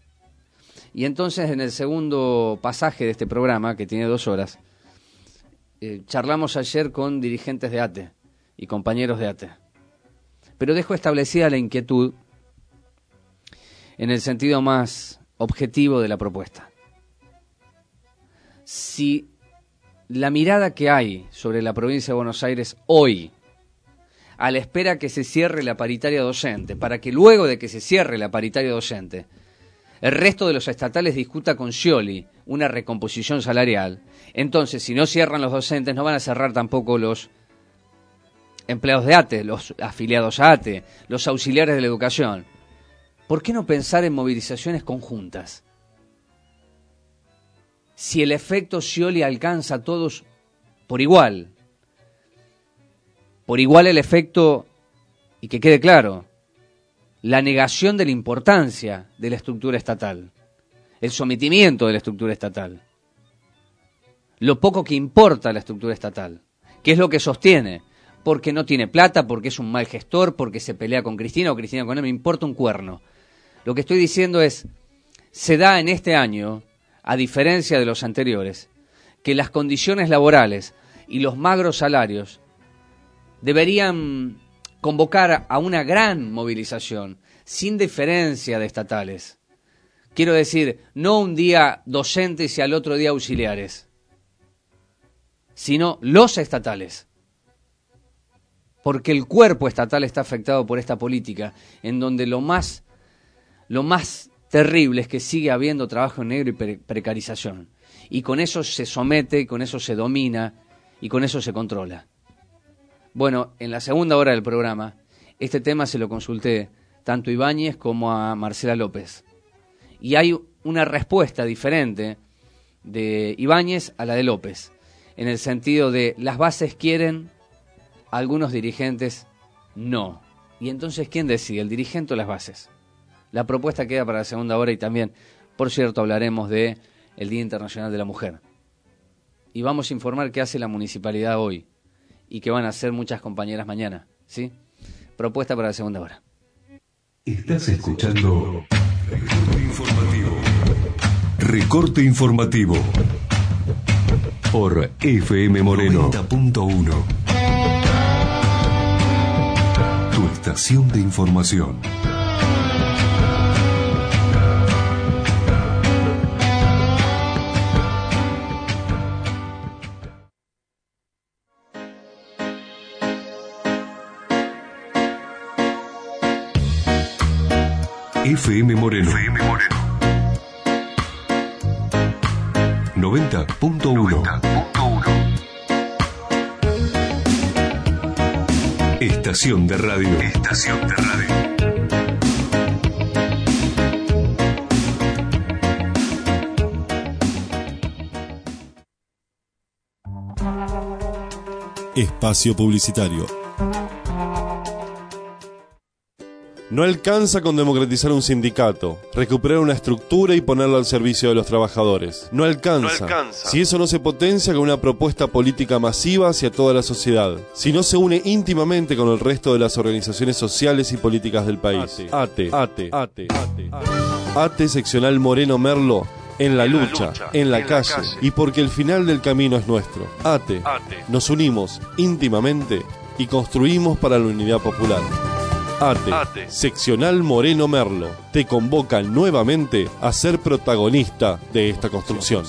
en el segundo pasaje de este programa, que tiene 2 horas, charlamos ayer con dirigentes de ATE y compañeros de ATE. Pero dejo establecida la inquietud en el sentido más objetivo de la propuesta. Si la mirada que hay sobre la provincia de Buenos Aires hoy, a la espera que se cierre la paritaria docente, para que luego de que se cierre la paritaria docente, el resto de los estatales discuta con Scioli una recomposición salarial, entonces si no cierran los docentes, no van a cerrar tampoco los empleados de ATE, los afiliados a ATE, los auxiliares de la educación. ¿Por qué no pensar en movilizaciones conjuntas? Si el efecto Scioli alcanza a todos por igual el efecto, y que quede claro, la negación de la importancia de la estructura estatal, el sometimiento de la estructura estatal, lo poco que importa la estructura estatal, que es lo que sostiene, porque no tiene plata, porque es un mal gestor, porque se pelea con Cristina o Cristina con él, me importa un cuerno. Lo que estoy diciendo es, se da en este año, a diferencia de los anteriores, que las condiciones laborales y los magros salarios deberían convocar a una gran movilización, sin diferencia de estatales. Quiero decir, no un día docentes y al otro día auxiliares, sino los estatales. Porque el cuerpo estatal está afectado por esta política, en donde lo más terrible es que sigue habiendo trabajo en negro y precarización. Y con eso se somete, y con eso se domina, y con eso se controla. Bueno, en la segunda hora del programa, este tema se lo consulté tanto a Ibáñez como a Marcela López. Y hay una respuesta diferente de Ibáñez a la de López, en el sentido de las bases quieren, algunos dirigentes no. Y entonces, ¿quién decide, el dirigente o las bases? La propuesta queda para la segunda hora y también, por cierto, hablaremos de el Día Internacional de la Mujer. Y vamos a informar qué hace la municipalidad hoy y qué van a hacer muchas compañeras mañana, ¿sí? Propuesta para la segunda hora. Estás escuchando Recorte Informativo. Recorte Informativo por FM Moreno 90.1. Tu estación de información. FM Moreno. 90.1. Estación de radio. Espacio publicitario. No alcanza con democratizar un sindicato, recuperar una estructura y ponerlo al servicio de los trabajadores. No alcanza. Si eso no se potencia con una propuesta política masiva hacia toda la sociedad. Si no se une íntimamente con el resto de las organizaciones sociales y políticas del país. ATE seccional Moreno Merlo, en la lucha, en la calle, y porque el final del camino es nuestro. ATE. Nos unimos íntimamente y construimos para la unidad popular. ATE, seccional Moreno Merlo, te convoca nuevamente a ser protagonista de esta construcción.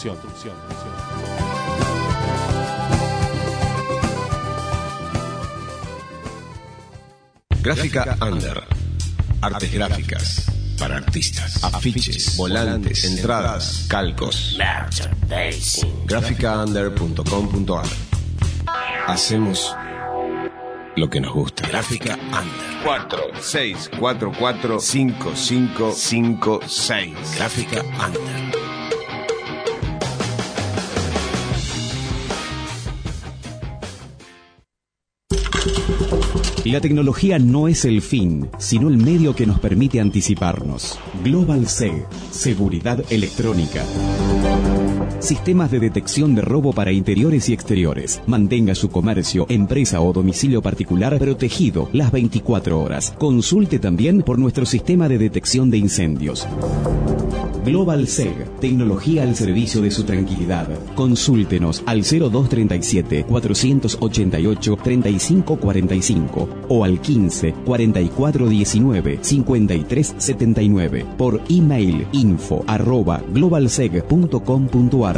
Gráfica Under. Artes gráficas para artistas. Afiches, volantes, entradas, calcos. Gráficaunder.com.ar. Hacemos lo que nos gusta. Gráfica Under. 46445556. Gráfica Under. La tecnología no es el fin, sino el medio que nos permite anticiparnos. Global SEG, seguridad electrónica. Sistemas de detección de robo para interiores y exteriores. Mantenga su comercio, empresa o domicilio particular protegido las 24 horas. Consulte también por nuestro sistema de detección de incendios. Global SEG, tecnología al servicio de su tranquilidad. Consúltenos al 0237-488-3545 o al 15-4419-5379 por email info@globalseg.com.ar.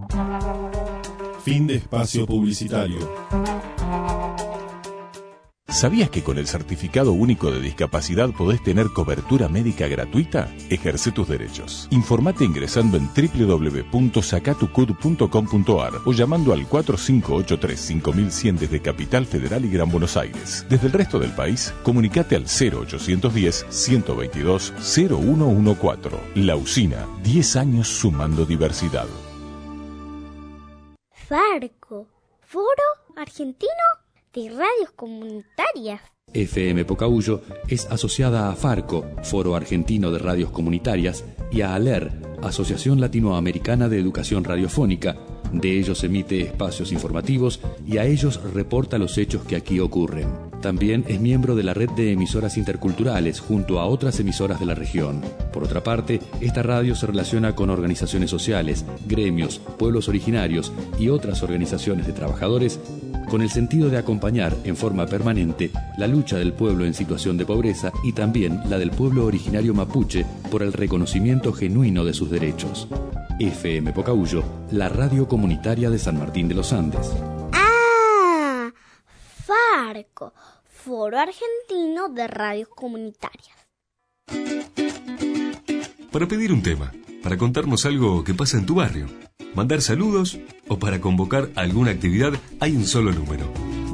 Fin de espacio publicitario. ¿Sabías que con el Certificado Único de Discapacidad podés tener cobertura médica gratuita? Ejerce tus derechos. Informate ingresando en www.sacatucud.com.ar o llamando al 4583-5100 desde Capital Federal y Gran Buenos Aires. Desde el resto del país, comunicate al 0810-122-0114. La Usina, 10 años sumando diversidad. Farco, Foro Argentino de Radios Comunitarias. FM Pocahuyo es asociada a Farco, Foro Argentino de Radios Comunitarias, y a ALER, Asociación Latinoamericana de Educación Radiofónica. De ellos emite espacios informativos y a ellos reporta los hechos que aquí ocurren. También es miembro de la red de emisoras interculturales junto a otras emisoras de la región. Por otra parte, esta radio se relaciona con organizaciones sociales, gremios, pueblos originarios y otras organizaciones de trabajadores con el sentido de acompañar en forma permanente la lucha del pueblo en situación de pobreza y también la del pueblo originario mapuche por el reconocimiento genuino de sus derechos. FM Pocahuyo, la radio comunitaria de San Martín de los Andes. ¡Ah! Farco, Foro Argentino de Radios Comunitarias. Para pedir un tema, para contarnos algo que pasa en tu barrio, mandar saludos o para convocar alguna actividad, hay un solo número: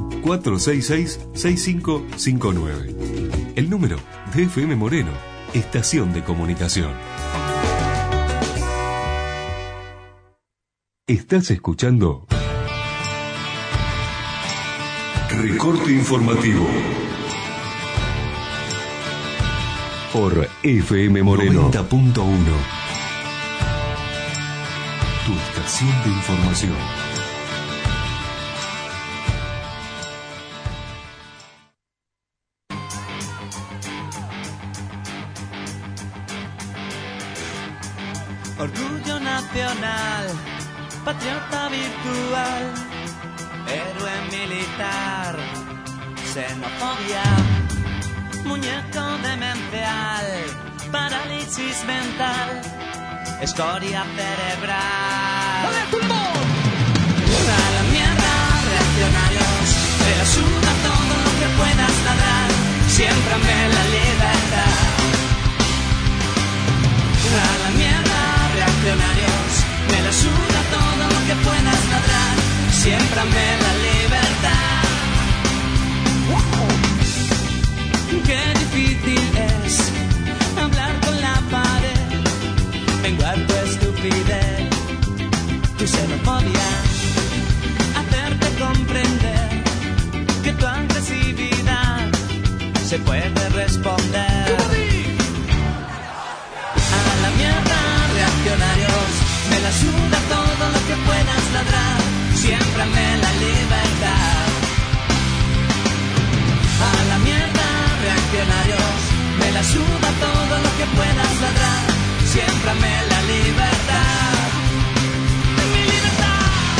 466-6559. El número de FM Moreno, estación de comunicación. Estás escuchando Recorte Informativo por FM Moreno 90.1. Tu estación de información. Orgullo nacional, patriota virtual, héroe militar, xenofobia, muñeco demencial, parálisis mental, escoria cerebral. A la mierda, reaccionarios, me la suda todo lo que puedas ladrar, siémprame la libertad. A la mierda, reaccionarios, me la suda todo lo que puedas ladrar, siémprame la libertad. Qué difícil es hablar con la pared, vengar tu estupidez, tu xenofobia, hacerte comprender que tu agresividad se puede responder. A la mierda, reaccionarios, me la suda todo lo que puedas ladrar, siémprame la libertad. A la mierda, reaccionarios, me la suda todo lo que puedas ladrar, siémprame la libertad. Mi libertad.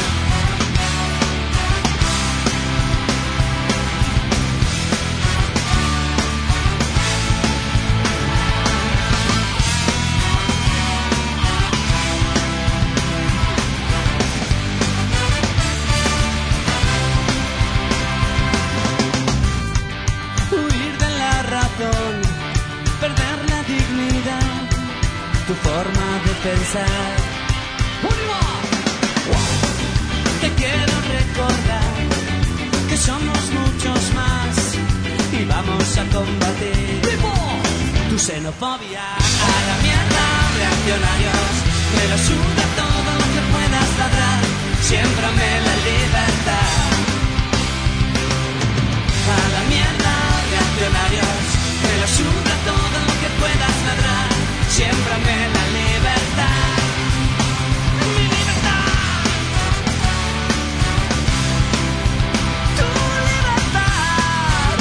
Perder la dignidad, tu forma de pensar. Te quiero recordar que somos muchos más y vamos a combatir tu xenofobia. A la mierda, reaccionarios, me lo suda todo lo que puedas ladrar, siémprame la libertad. A la mierda, reaccionarios, me lo suda todo lo que puedas ladrar, siémprame la libertad. Mi libertad. Tu libertad.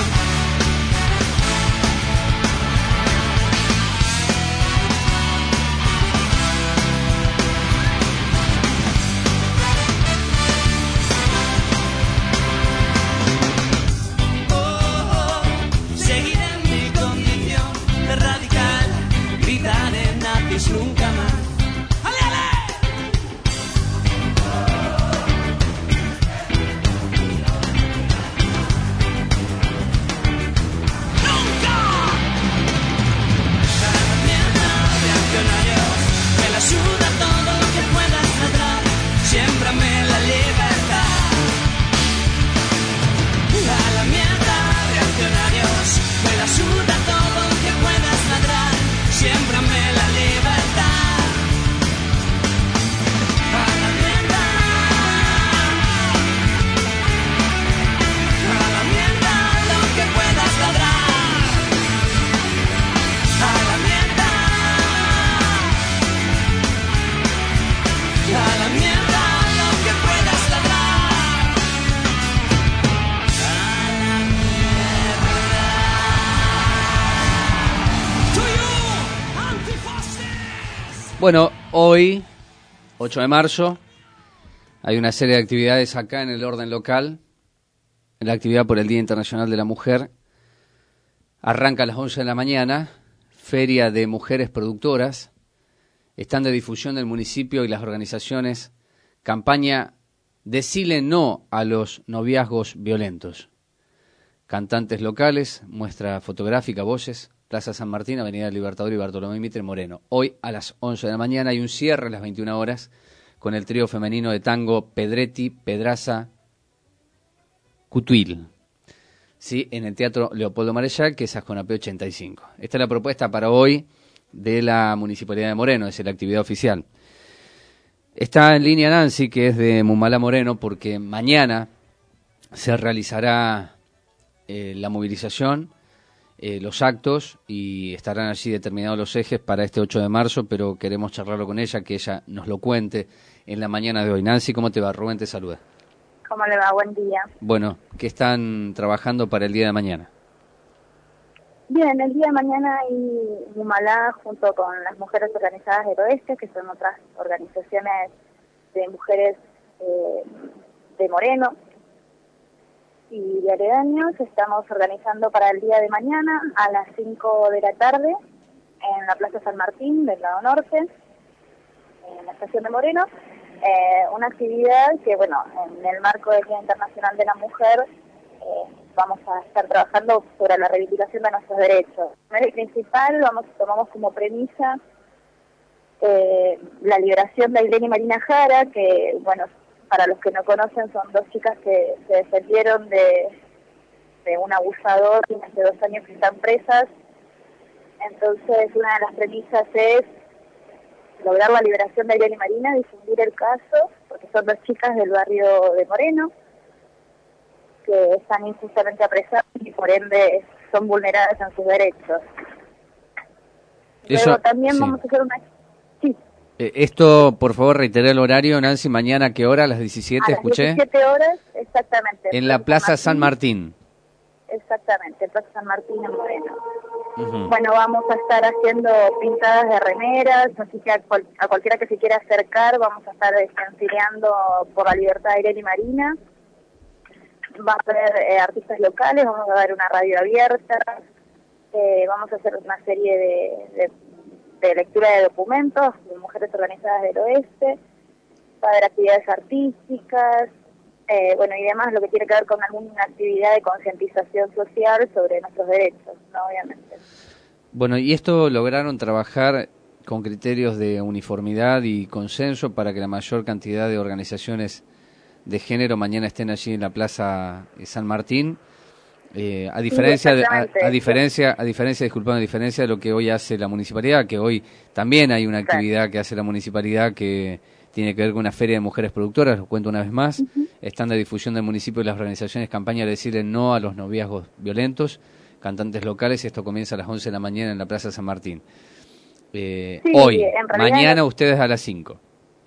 A la mierda lo que puedas ladrar. A la mierda. To you, antifascistas. Bueno, hoy, 8 de marzo, hay una serie de actividades acá en el orden local. La actividad por el Día Internacional de la Mujer arranca a las 11 de la mañana, Feria de Mujeres Productoras, stand de difusión del municipio y las organizaciones, campaña Decile no a los noviazgos violentos. Cantantes locales, muestra fotográfica, voces, Plaza San Martín, Avenida Libertador y Bartolomé Mitre Moreno. Hoy a las 11 de la mañana hay un cierre a las 21 horas con el trío femenino de tango Pedretti, Pedraza, Cutuil, ¿sí? En el Teatro Leopoldo Marechal, que es Asconapé 85. Esta es la propuesta para hoy de la Municipalidad de Moreno, es la actividad oficial. Está en línea Nancy, que es de Mumalá Moreno, porque mañana se realizará la movilización, los actos, y estarán allí determinados los ejes para este 8 de marzo, pero queremos charlarlo con ella, que ella nos lo cuente en la mañana de hoy. Nancy, ¿cómo te va? Rubén te saluda. ¿Cómo le va? Buen día. Bueno, ¿qué están trabajando para el día de mañana? Bien, el día de mañana Mumalá, junto con las Mujeres Organizadas del Oeste, que son otras organizaciones de mujeres de Moreno y de aledaños, estamos organizando para el día de mañana a las 5 de la tarde en la Plaza San Martín del lado norte, en la estación de Moreno, una actividad que, bueno, en el marco del Día Internacional de la Mujer vamos a estar trabajando sobre la reivindicación de nuestros derechos. El principal, tomamos como premisa la liberación de Ailén y Marina Jara, que, bueno, para los que no conocen, son dos chicas que se defendieron de un abusador y hace 2 años que están presas. Entonces, una de las premisas es lograr la liberación de Ailén y Marina, difundir el caso, porque son 2 chicas del barrio de Moreno, que están injustamente apresadas y por ende son vulneradas en sus derechos. Luego también sí. Vamos a hacer una... Sí. Esto, por favor, reiteré el horario, Nancy, mañana, ¿a qué hora? ¿A las 17? A las 17 horas, exactamente. En la Plaza San Martín. Exactamente, Plaza San Martín en Moreno. Bueno, vamos a estar haciendo pintadas de remeras, así que a cualquiera que se quiera acercar, vamos a estar descansando por la libertad de Ailén y Marina. Va a haber artistas locales, vamos a dar una radio abierta, vamos a hacer una serie de lectura de documentos de Mujeres Organizadas del Oeste, va a haber actividades artísticas, bueno, y demás, lo que tiene que ver con alguna actividad de concientización social sobre nuestros derechos, ¿no? Obviamente. Bueno, ¿y esto lograron trabajar con criterios de uniformidad y consenso para que la mayor cantidad de organizaciones de género mañana estén allí en la Plaza San Martín? A diferencia de lo que hoy hace la municipalidad, que hoy también hay una actividad que hace la municipalidad que tiene que ver con una feria de mujeres productoras, lo cuento una vez más, están de difusión del municipio y las organizaciones campaña de decirle no a los noviazgos violentos, cantantes locales, y esto comienza a las 11 de la mañana en la Plaza San Martín. Hoy, mañana ustedes a las 5.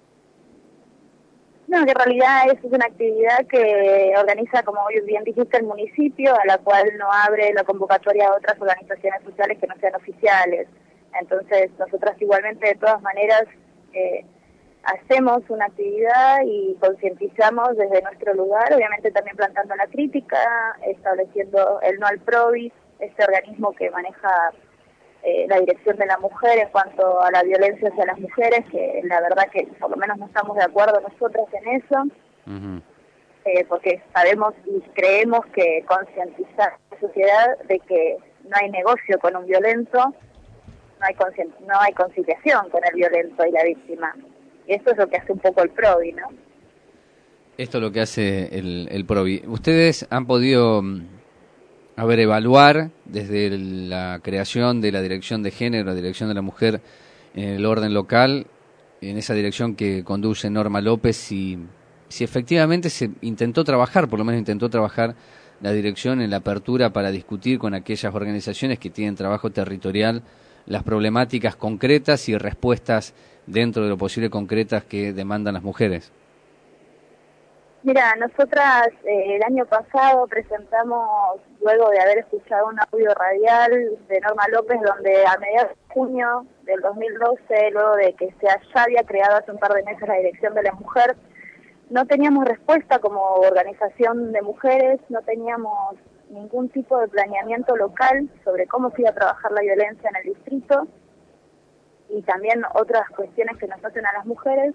No, que en realidad es una actividad que organiza, como bien dijiste, el municipio, a la cual no abre la convocatoria a otras organizaciones sociales que no sean oficiales. Entonces, nosotras igualmente, de todas maneras, hacemos una actividad y concientizamos desde nuestro lugar, obviamente también plantando la crítica, estableciendo el no al PROVIS, este organismo que maneja la dirección de la mujer en cuanto a la violencia hacia las mujeres, que la verdad que por lo menos no estamos de acuerdo nosotras en eso, porque sabemos y creemos que concientizar a la sociedad de que no hay negocio con un violento, no hay conciliación con el violento y la víctima. Y esto es lo que hace un poco el PROVI, ¿no? Esto es lo que hace el PROVI. ¿Ustedes han podido evaluar desde la creación de la Dirección de Género, la Dirección de la Mujer en el orden local, en esa dirección que conduce Norma López, si efectivamente se intentó trabajar, por lo menos intentó trabajar la dirección en la apertura para discutir con aquellas organizaciones que tienen trabajo territorial las problemáticas concretas y respuestas dentro de lo posible concretas que demandan las mujeres? Mira, nosotras el año pasado presentamos, luego de haber escuchado un audio radial de Norma López, donde a mediados de junio del 2012, luego de que ya había creado hace un par de meses la Dirección de la Mujer, no teníamos respuesta como organización de mujeres, no teníamos ningún tipo de planeamiento local sobre cómo se iba a trabajar la violencia en el distrito y también otras cuestiones que nos hacen a las mujeres.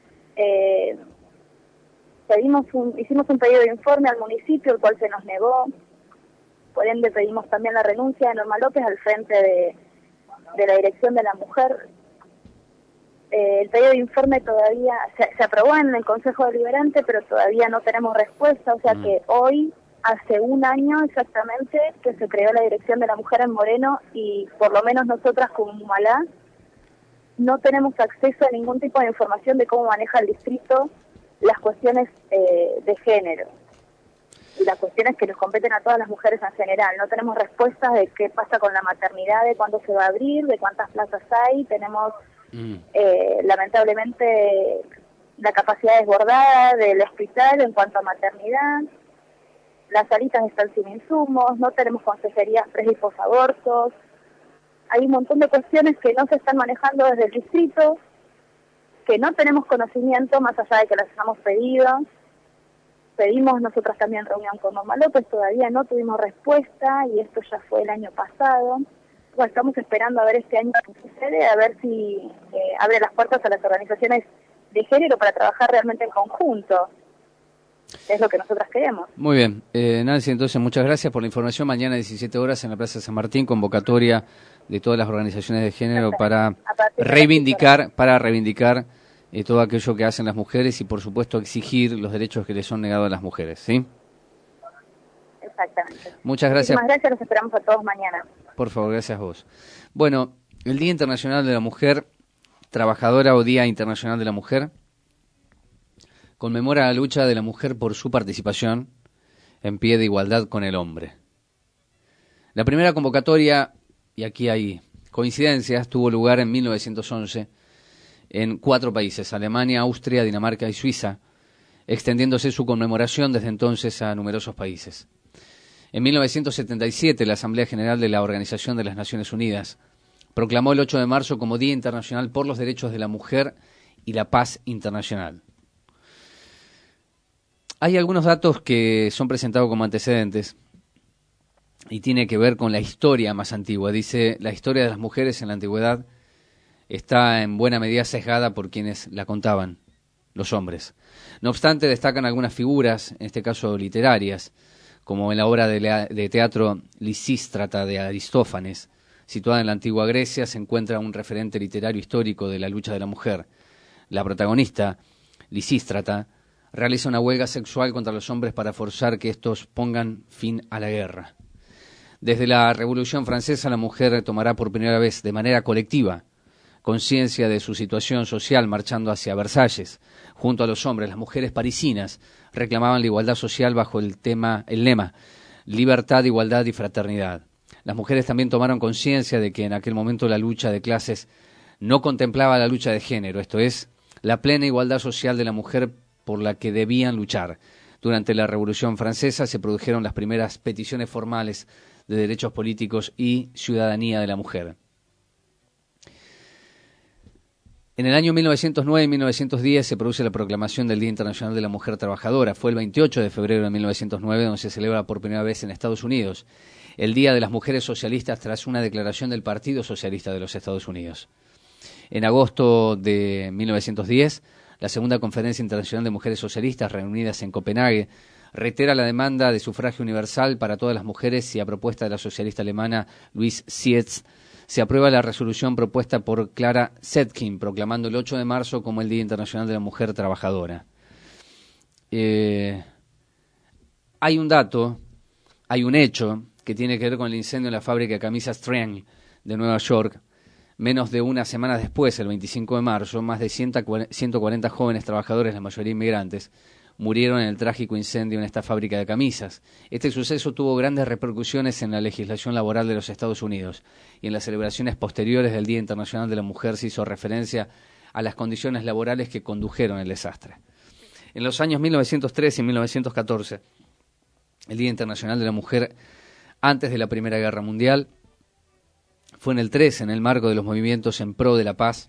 Hicimos un pedido de informe al municipio, el cual se nos negó. Por ende pedimos también la renuncia de Norma López al frente de la Dirección de la Mujer. El pedido de informe todavía se aprobó en el Consejo Deliberante, pero todavía no tenemos respuesta, o sea que hoy, hace un año exactamente, que se creó la Dirección de la Mujer en Moreno, y por lo menos nosotras como Humalá no tenemos acceso a ningún tipo de información de cómo maneja el distrito las cuestiones de género y las cuestiones que nos competen a todas las mujeres en general. No tenemos respuestas de qué pasa con la maternidad, de cuándo se va a abrir, de cuántas plazas hay. Tenemos lamentablemente la capacidad desbordada del hospital en cuanto a maternidad. Las salitas están sin insumos, no tenemos consejerías pre y posabortos. Hay un montón de cuestiones que no se están manejando desde el distrito, que no tenemos conocimiento, más allá de que las hemos pedido. Pedimos nosotras también reunión con Norma López, todavía no tuvimos respuesta, y esto ya fue el año pasado. Bueno, estamos esperando a ver este año qué sucede, a ver si abre las puertas a las organizaciones de género para trabajar realmente en conjunto. Es lo que nosotras queremos. Muy bien. Nancy, entonces muchas gracias por la información. Mañana a 17 horas en la Plaza San Martín, convocatoria de todas las organizaciones de género para reivindicar todo aquello que hacen las mujeres y, por supuesto, exigir los derechos que les son negados a las mujeres, ¿sí? Exactamente. Muchas gracias. Muchísimas gracias, los esperamos a todos mañana. Por favor, gracias a vos. Bueno, el Día Internacional de la Mujer Trabajadora o Día Internacional de la Mujer conmemora la lucha de la mujer por su participación en pie de igualdad con el hombre. La primera convocatoria, y aquí hay coincidencias, tuvo lugar en 1911 en 4 países, Alemania, Austria, Dinamarca y Suiza, extendiéndose su conmemoración desde entonces a numerosos países. En 1977, la Asamblea General de la Organización de las Naciones Unidas proclamó el 8 de marzo como Día Internacional por los Derechos de la Mujer y la Paz Internacional. Hay algunos datos que son presentados como antecedentes y tiene que ver con la historia más antigua. Dice, la historia de las mujeres en la antigüedad está en buena medida sesgada por quienes la contaban, los hombres. No obstante, destacan algunas figuras, en este caso literarias, como en la obra de teatro Lisístrata de Aristófanes, situada en la antigua Grecia, se encuentra un referente literario histórico de la lucha de la mujer. La protagonista, Lisístrata, realiza una huelga sexual contra los hombres para forzar que estos pongan fin a la guerra. Desde la Revolución Francesa, la mujer tomará por primera vez de manera colectiva conciencia de su situación social marchando hacia Versalles. Junto a los hombres, las mujeres parisinas reclamaban la igualdad social bajo el lema libertad, igualdad y fraternidad. Las mujeres también tomaron conciencia de que en aquel momento la lucha de clases no contemplaba la lucha de género, esto es, la plena igualdad social de la mujer por la que debían luchar. Durante la Revolución Francesa se produjeron las primeras peticiones formales de derechos políticos y ciudadanía de la mujer. En el año 1909 y 1910 se produce la proclamación del Día Internacional de la Mujer Trabajadora. Fue el 28 de febrero de 1909 donde se celebra por primera vez en Estados Unidos el Día de las Mujeres Socialistas tras una declaración del Partido Socialista de los Estados Unidos. En agosto de 1910, la Segunda Conferencia Internacional de Mujeres Socialistas, reunidas en Copenhague, reitera la demanda de sufragio universal para todas las mujeres y a propuesta de la socialista alemana Louise Sietz, se aprueba la resolución propuesta por Clara Zetkin, proclamando el 8 de marzo como el Día Internacional de la Mujer Trabajadora. Hay un dato, hay un hecho que tiene que ver con el incendio en la fábrica de camisas Triangle de Nueva York. Menos de una semana después, el 25 de marzo, más de 140 jóvenes trabajadores, la mayoría inmigrantes, murieron en el trágico incendio en esta fábrica de camisas. Este suceso tuvo grandes repercusiones en la legislación laboral de los Estados Unidos, y en las celebraciones posteriores del Día Internacional de la Mujer se hizo referencia a las condiciones laborales que condujeron el desastre. En los años 1913 y 1914, el Día Internacional de la Mujer, antes de la Primera Guerra Mundial, fue en el 13, en el marco de los movimientos en pro de la paz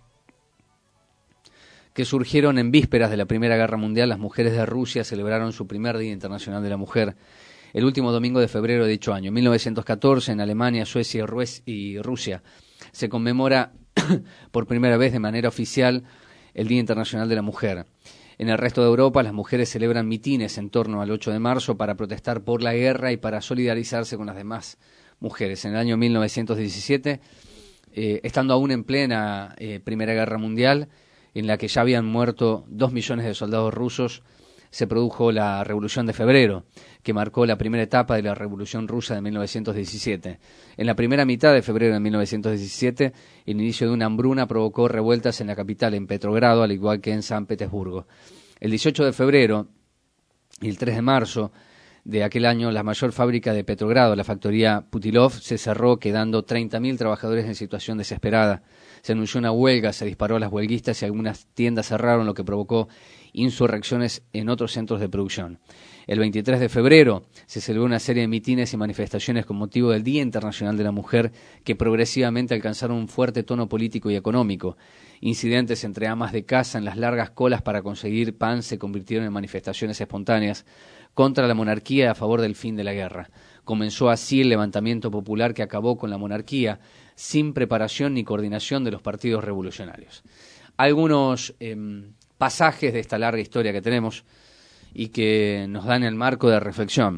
que surgieron en vísperas de la Primera Guerra Mundial. Las mujeres de Rusia celebraron su primer Día Internacional de la Mujer el último domingo de febrero de dicho año. En 1914, en Alemania, Suecia y Rusia, se conmemora por primera vez de manera oficial el Día Internacional de la Mujer. En el resto de Europa, las mujeres celebran mitines en torno al 8 de marzo para protestar por la guerra y para solidarizarse con las demás mujeres. En el año 1917, estando aún en plena Primera Guerra Mundial, en la que ya habían muerto 2 millones de soldados rusos, se produjo la Revolución de Febrero, que marcó la primera etapa de la Revolución Rusa de 1917. En la primera mitad de febrero de 1917, el inicio de una hambruna provocó revueltas en la capital, en Petrogrado, al igual que en San Petersburgo. El 18 de febrero y el 3 de marzo de aquel año, la mayor fábrica de Petrogrado, la factoría Putilov, se cerró, quedando 30.000 trabajadores en situación desesperada. Se anunció una huelga, se disparó a las huelguistas y algunas tiendas cerraron, lo que provocó insurrecciones en otros centros de producción. El 23 de febrero se celebró una serie de mitines y manifestaciones con motivo del Día Internacional de la Mujer, que progresivamente alcanzaron un fuerte tono político y económico. Incidentes entre amas de casa en las largas colas para conseguir pan se convirtieron en manifestaciones espontáneas contra la monarquía y a favor del fin de la guerra. Comenzó así el levantamiento popular que acabó con la monarquía, sin preparación ni coordinación de los partidos revolucionarios. Algunos pasajes de esta larga historia que tenemos y que nos dan el marco de reflexión,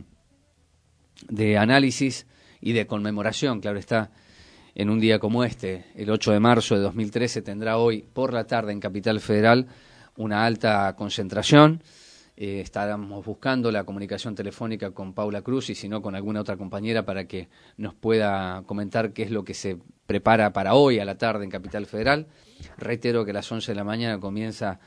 de análisis y de conmemoración, claro está, en un día como este, el 8 de marzo de 2013, tendrá hoy por la tarde en Capital Federal una alta concentración. Estábamos buscando la comunicación telefónica con Paula Cruz y si no con alguna otra compañera para que nos pueda comentar qué es lo que se prepara para hoy a la tarde en Capital Federal. Reitero que a las 11 de la mañana comienza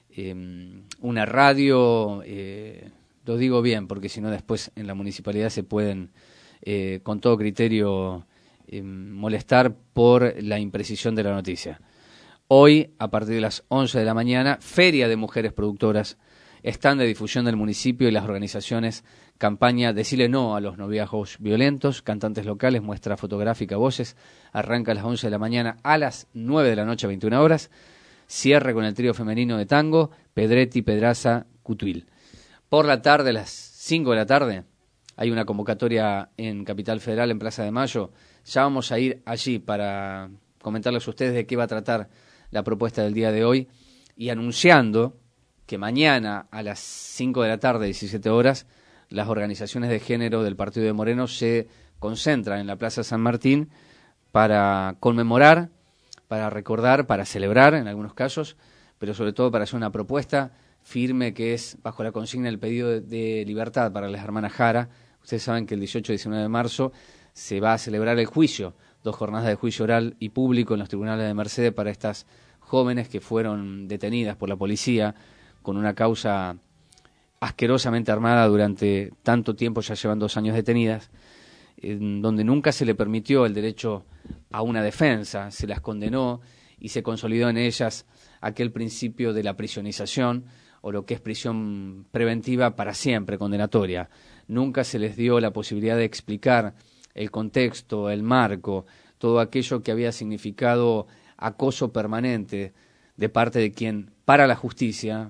una radio, lo digo bien porque si no después en la municipalidad se pueden con todo criterio molestar por la imprecisión de la noticia. Hoy, a partir de las 11 de la mañana, Feria de Mujeres Productoras, stand de difusión del municipio y las organizaciones, campaña Decile No a los noviazgos violentos, cantantes locales, muestra fotográfica, voces, arranca a las 11 de la mañana, a las 9 de la noche, 21 horas, cierre con el trío femenino de tango, Pedretti, Pedraza, Cutuil. Por la tarde, a las 5 de la tarde, hay una convocatoria en Capital Federal, en Plaza de Mayo. Ya vamos a ir allí para comentarles a ustedes de qué va a tratar la propuesta del día de hoy y anunciando que mañana a las 5 de la tarde, 17 horas, las organizaciones de género del Partido de Moreno se concentran en la Plaza San Martín para conmemorar, para recordar, para celebrar en algunos casos, pero sobre todo para hacer una propuesta firme que es bajo la consigna del pedido de libertad para las hermanas Jara. Ustedes saben que el 18 y 19 de marzo se va a celebrar el juicio, 2 jornadas de juicio oral y público en los tribunales de Mercedes para estas jóvenes que fueron detenidas por la policía con una causa asquerosamente armada durante tanto tiempo, ya llevan 2 años detenidas, en donde nunca se le permitió el derecho a una defensa, se las condenó y se consolidó en ellas aquel principio de la prisionización o lo que es prisión preventiva para siempre, condenatoria. Nunca se les dio la posibilidad de explicar el contexto, el marco, todo aquello que había significado acoso permanente de parte de quien, para la justicia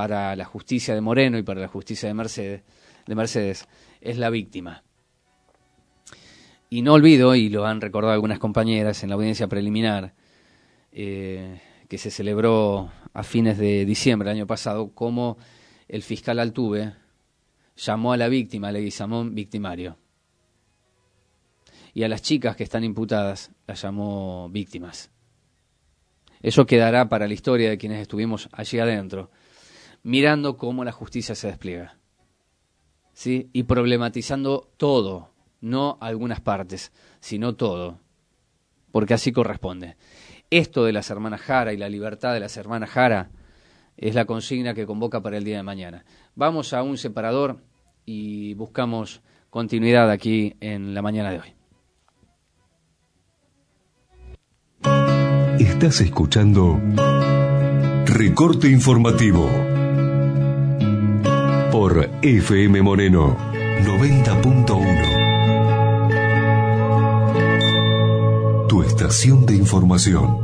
de Moreno y para la justicia de Mercedes, es la víctima. Y no olvido, y lo han recordado algunas compañeras en la audiencia preliminar, que se celebró a fines de diciembre del año pasado, cómo el fiscal Altuve llamó a la víctima, Leguizamón, victimario. Y a las chicas que están imputadas las llamó víctimas. Eso quedará para la historia de quienes estuvimos allí adentro, mirando cómo la justicia se despliega, ¿sí? Y problematizando todo, no algunas partes, sino todo, porque así corresponde. Esto de las hermanas Jara y la libertad de las hermanas Jara es la consigna que convoca para el día de mañana. Vamos a un separador y buscamos continuidad aquí en la mañana de hoy. Estás escuchando Recorte Informativo por FM Moreno 90.1. Tu estación de información.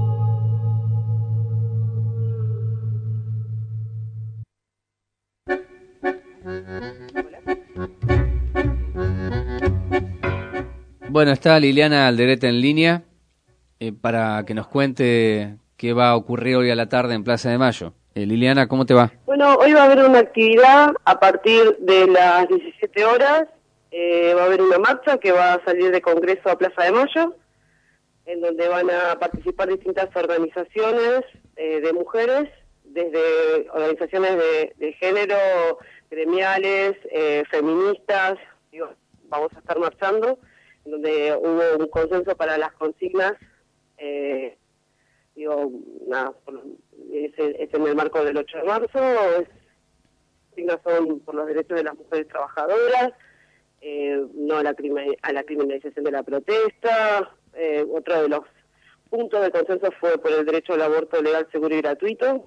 Bueno, está Liliana Alderete en línea para que nos cuente qué va a ocurrir hoy a la tarde en Plaza de Mayo. Liliana, ¿cómo te va? Bueno, hoy va a haber una actividad a partir de las 17 horas. Va a haber una marcha que va a salir de Congreso a Plaza de Mayo, en donde van a participar distintas organizaciones de mujeres, desde organizaciones de género, gremiales, feministas. Digo, vamos a estar marchando, en donde hubo un consenso para las consignas, es en el marco del 8 de marzo, las consignas son por los derechos de las mujeres trabajadoras, no a la criminalización de la protesta. Otro de los puntos de consenso fue por el derecho al aborto legal, seguro y gratuito.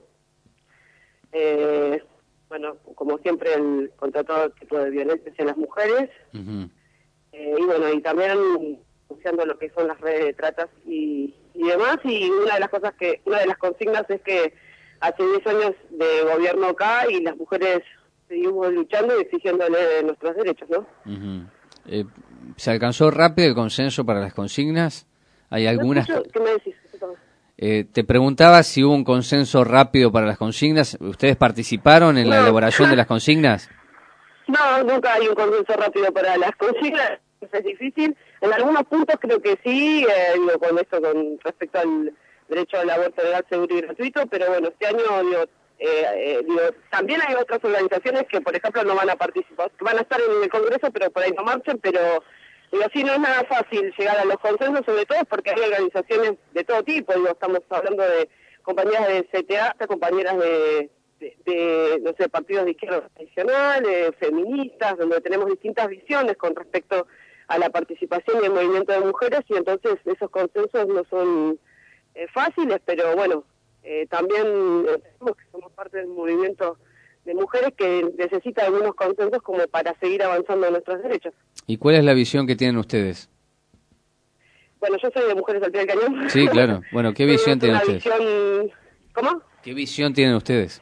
Bueno, como siempre, contra todo tipo de violencia hacia las mujeres. Uh-huh. Y bueno, y también denunciando lo que son las redes de tratas y demás. Y una de las consignas es que hace 10 años de gobierno acá y las mujeres seguimos luchando y exigiéndole nuestros derechos, ¿no? Uh-huh. ¿Se alcanzó rápido el consenso para las consignas? ¿Hay algunas? ¿Qué me decís? Te preguntaba si hubo un consenso rápido para las consignas. ¿Ustedes participaron en la elaboración de las consignas? No, nunca hay un consenso rápido para las consignas. Es difícil. En algunos puntos creo que sí, con respecto al derecho al aborto legal, seguro y gratuito, pero bueno, este año también hay otras organizaciones que, por ejemplo, no van a participar, van a estar en el Congreso, pero por ahí no marchen, pero sí, no es nada fácil llegar a los consensos, sobre todo porque hay organizaciones de todo tipo. Estamos hablando de compañeras de CTA, compañeras de no sé, partidos de izquierda tradicional, feministas, donde tenemos distintas visiones con respecto a la participación y el movimiento de mujeres, y entonces esos consensos no son fáciles, pero bueno, también entendemos que somos parte del movimiento de mujeres que necesita algunos consensos como para seguir avanzando en nuestros derechos. ¿Y cuál es la visión que tienen ustedes? Bueno, yo soy de Mujeres al Pie del Cañón. Sí, claro. Bueno, ¿qué visión tienen ustedes? ¿Cómo? ¿Qué visión tienen ustedes?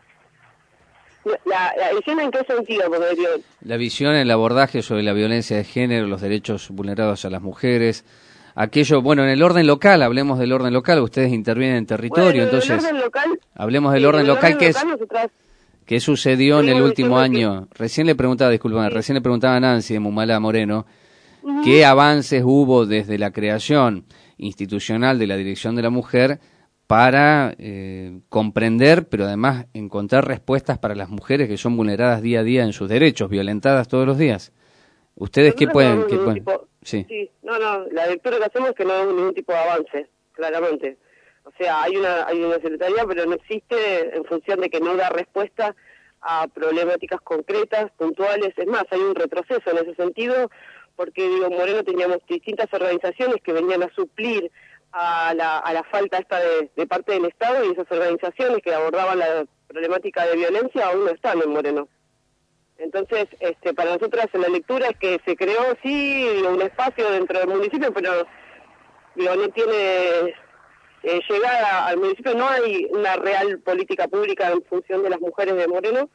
¿La visión en qué sentido? Porque, la visión en el abordaje sobre la violencia de género, los derechos vulnerados a las mujeres, aquello, bueno, en el orden local, hablemos del orden local, ustedes intervienen en territorio, entonces, el orden local, hablemos del orden local, ¿qué sucedió en el último año? Recién le preguntaba a Nancy de Mumalá Moreno, ¿qué avances hubo desde la creación institucional de la Dirección de la Mujer para comprender, pero además encontrar respuestas para las mujeres que son vulneradas día a día en sus derechos, violentadas todos los días? ¿Ustedes qué pueden? Sí, la lectura que hacemos es que no hay ningún tipo de avance, claramente. O sea, hay una secretaría, pero no existe en función de que no da respuesta a problemáticas concretas, puntuales. Es más, hay un retroceso en ese sentido, porque Moreno teníamos distintas organizaciones que venían a suplir a la falta esta de parte del Estado, y esas organizaciones que abordaban la problemática de violencia aún no están en Moreno. Entonces, para nosotras la lectura es que se creó, sí, un espacio dentro del municipio, pero no tiene llegada al municipio, no hay una real política pública en función de las mujeres de Moreno.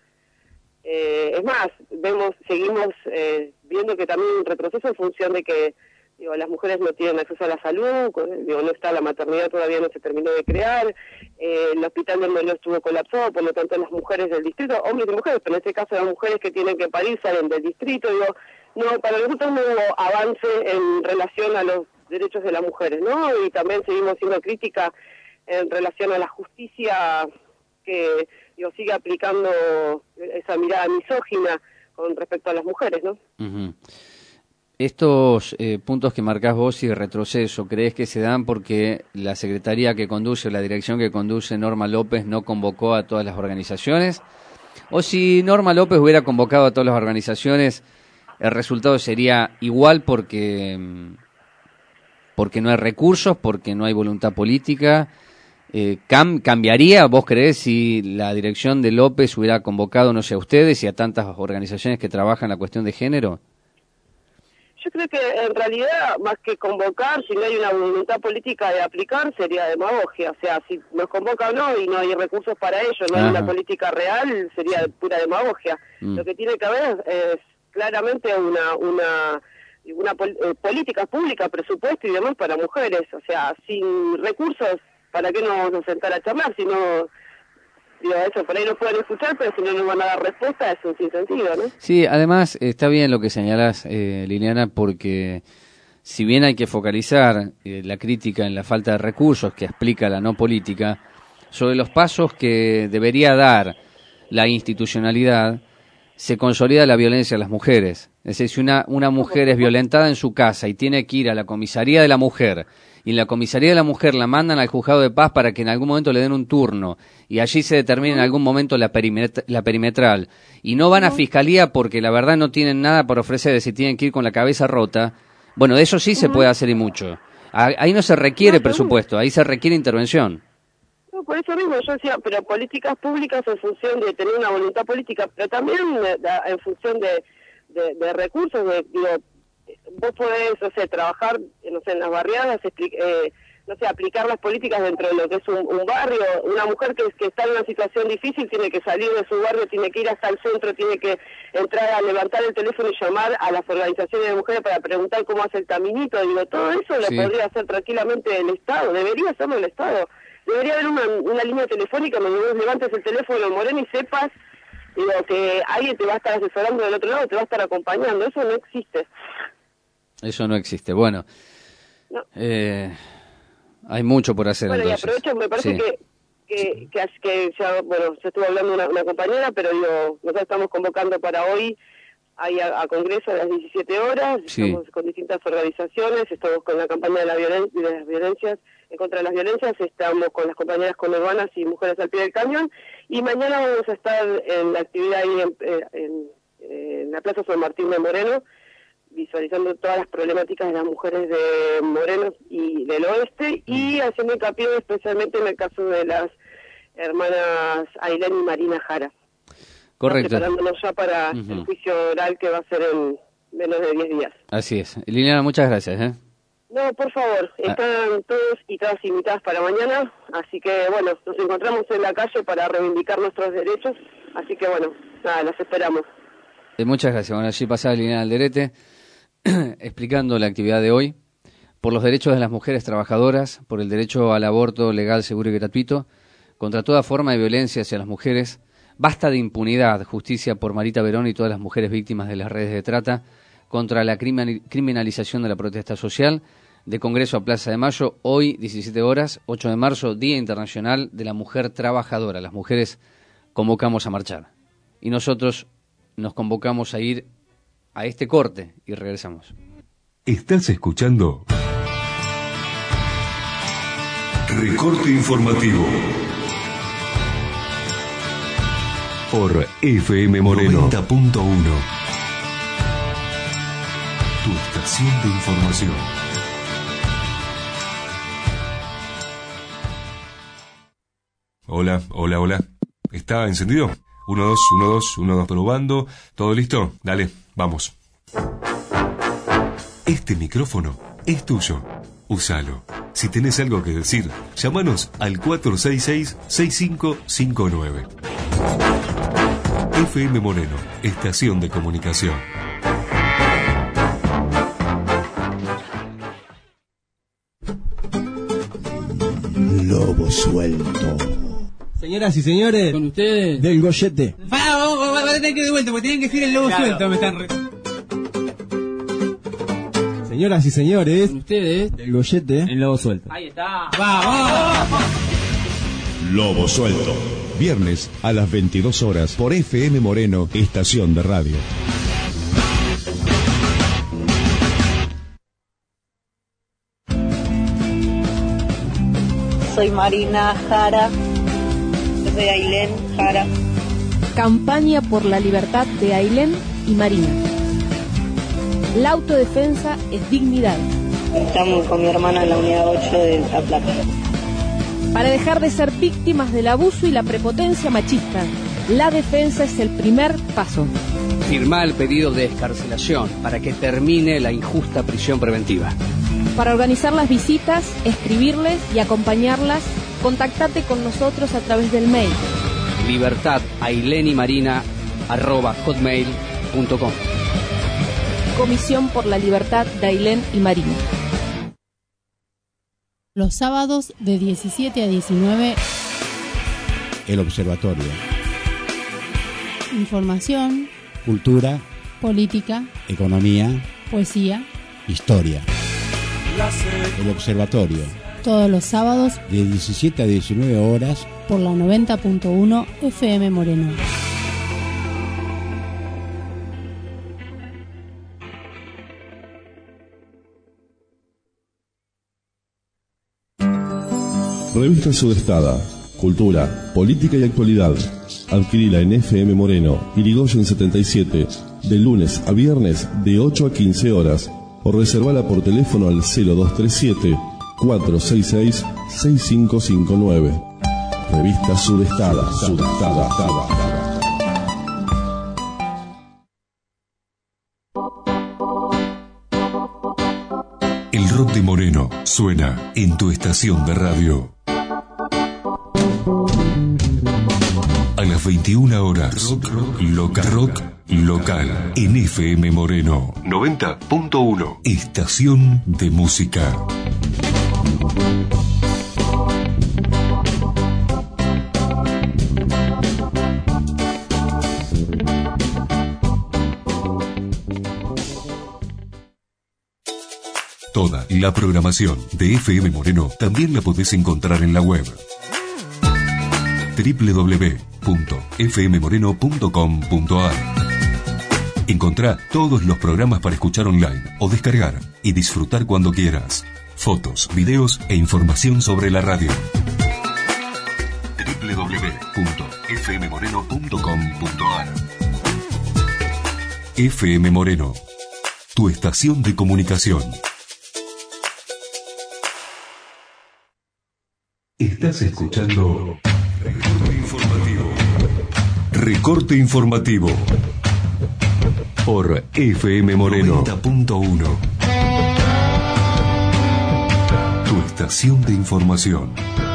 Es más, seguimos viendo que también hay un retroceso en función de que las mujeres no tienen acceso a la salud, no está la maternidad, todavía no se terminó de crear, el hospital del Moreno estuvo colapsado, por lo tanto las mujeres del distrito, hombres y mujeres, pero en este caso las mujeres que tienen que parir salen del distrito, para nosotros no hubo avance en relación a los derechos de las mujeres, ¿no? Y también seguimos siendo crítica en relación a la justicia que sigue aplicando esa mirada misógina con respecto a las mujeres, ¿no? Uh-huh. Estos puntos que marcás vos y de retroceso, ¿crees que se dan porque la secretaría que conduce, la dirección que conduce Norma López no convocó a todas las organizaciones? O si Norma López hubiera convocado a todas las organizaciones, el resultado sería igual porque no hay recursos, porque no hay voluntad política. ¿Cambiaría, vos creés, si la dirección de López hubiera convocado, no sé, a ustedes y a tantas organizaciones que trabajan la cuestión de género? Yo creo que en realidad, más que convocar, si no hay una voluntad política de aplicar, sería demagogia. O sea, si nos convoca o no y no hay recursos para ello, no hay una política real, sería pura demagogia. Lo que tiene que haber es claramente una política pública, presupuesto y demás para mujeres. O sea, sin recursos, ¿para qué nos vamos a sentar a charlar? Si no... Digo, eso, por ahí no pueden escuchar, pero si no nos van a dar respuesta es un sinsentido, ¿no? Sí, además está bien lo que señalás, Liliana, porque si bien hay que focalizar la crítica en la falta de recursos que explica la no política, sobre los pasos que debería dar la institucionalidad, se consolida la violencia a las mujeres. Es decir, si una mujer es violentada en su casa y tiene que ir a la comisaría de la mujer, y en la comisaría de la mujer la mandan al juzgado de paz para que en algún momento le den un turno, y allí se determine en algún momento la perimetral, y no van a fiscalía porque la verdad no tienen nada para ofrecer, si tienen que ir con la cabeza rota, bueno, de eso sí se puede hacer y mucho. Ahí no se requiere presupuesto, ahí se requiere intervención. No, por eso mismo yo decía, pero políticas públicas en función de tener una voluntad política, pero también en función de recursos, digo, vos podés, no sé, trabajar, no sé, en las barriadas, no sé, aplicar las políticas dentro de lo que es un barrio. Una mujer que está en una situación difícil tiene que salir de su barrio, tiene que ir hasta el centro, tiene que entrar a levantar el teléfono y llamar a las organizaciones de mujeres para preguntar cómo hace el caminito. Digo, todo eso lo podría hacer tranquilamente el Estado, debería hacerlo el Estado. Debería haber una línea telefónica donde vos levantes el teléfono, Moreno, y sepas, digo, que alguien te va a estar asesorando del otro lado, te va a estar acompañando. Eso no existe. Eso no existe. Bueno, no. Hay mucho por hacer. Bueno, entonces. Y aprovecho, me parece que ya, bueno, se estuvo hablando una compañera, pero digo, nosotros estamos convocando para hoy a Congreso a las 17 horas, estamos con distintas organizaciones, estamos con la campaña de las violencias, en contra de las violencias, estamos con las compañeras conurbanas y Mujeres al Pie del Cañón, y mañana vamos a estar en la actividad ahí en la Plaza San Martín de Moreno, visualizando todas las problemáticas de las mujeres de Moreno y del oeste, y haciendo hincapié especialmente en el caso de las hermanas Ailén y Marina Jara. Correcto. Preparándonos ya para el juicio oral que va a ser en menos de 10 días. Así es. Liliana, muchas gracias. No, por favor, están todos y todas invitadas para mañana, así que bueno, nos encontramos en la calle para reivindicar nuestros derechos, así que bueno, nada, las esperamos. Muchas gracias. Bueno, allí pasaba Liliana Alderete explicando la actividad de hoy, por los derechos de las mujeres trabajadoras, por el derecho al aborto legal, seguro y gratuito, contra toda forma de violencia hacia las mujeres, basta de impunidad, justicia por Marita Verón y todas las mujeres víctimas de las redes de trata, contra la criminalización de la protesta social, de Congreso a Plaza de Mayo, hoy 17 horas, 8 de marzo, Día Internacional de la Mujer Trabajadora. Las mujeres convocamos a marchar y nosotros nos convocamos a ir a este corte y regresamos. Estás escuchando Recorte Informativo por FM Moreno 90.1, tu estación de información. Hola, hola, hola. ¿Está encendido? 1, 2, 1, 2, 1, 2, probando. ¿Todo listo? Dale, vamos. Este micrófono es tuyo. Úsalo. Si tenés algo que decir, llámanos al 466-6559. FM Moreno, estación de comunicación. Lobo suelto. Señoras y señores, con ustedes, del Goyete. Va a tener que ir de vuelta, porque tienen que decir el lobo suelto. Me están Señoras y señores, con ustedes, del Goyete, el Lobo suelto. Ahí está. ¡Vamos! Lobo suelto. Viernes a las 22 horas por FM Moreno, estación de radio. soy Marina Jara, de Ailén Jara. Campaña por la libertad de Ailén y Marina. La autodefensa es dignidad. Estamos con mi hermana en la unidad 8 de La Plata. Para dejar de ser víctimas del abuso y la prepotencia machista, la defensa es el primer paso. Firmá el pedido de excarcelación para que termine la injusta prisión preventiva. Para organizar las visitas, escribirles y acompañarlas, contactate con nosotros a través del mail libertadailenymarina@hotmail.com. Comisión por la Libertad de Ailén y Marina. Los sábados de 17 a 19. El Observatorio. Información, Cultura, política, economía, poesía, historia. El Observatorio. Todos los sábados De 17 a 19 horas. por la 90.1 FM Moreno. Revista Sudestada. Cultura, política y actualidad. Adquirila en FM Moreno, Irigoyen 77, de lunes a viernes de 8 a 15 horas. O reservala por teléfono al 0237-466-6559. Revista Sudestada. El rock de Moreno suena en tu estación de radio. A las 21 horas, rock local en FM Moreno 90.1, estación de música. Toda la programación de FM Moreno también la podés encontrar en la web www.fmmoreno.com.ar. Encontrá todos los programas para escuchar online o descargar y disfrutar cuando quieras. Fotos, videos e información sobre la radio. www.fmmoreno.com.ar. FM Moreno, tu estación de comunicación. Estás escuchando Recorte Informativo. Recorte Informativo por FM Moreno 90.1. Tu estación de información.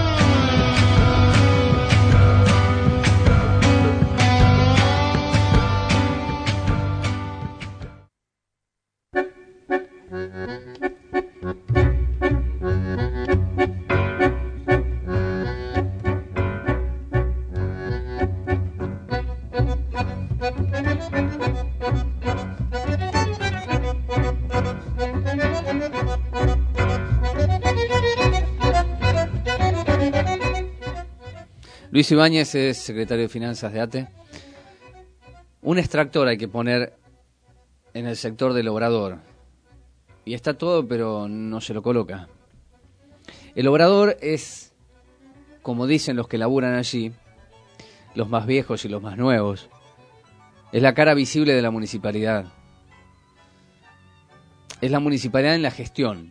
Luis Ibáñez es secretario de Finanzas de ATE. Un extractor hay que poner en el sector del Obrador. Y está todo, pero no se lo coloca. El Obrador es, como dicen los que laburan allí, los más viejos y los más nuevos, es la cara visible de la municipalidad. Es la municipalidad en la gestión.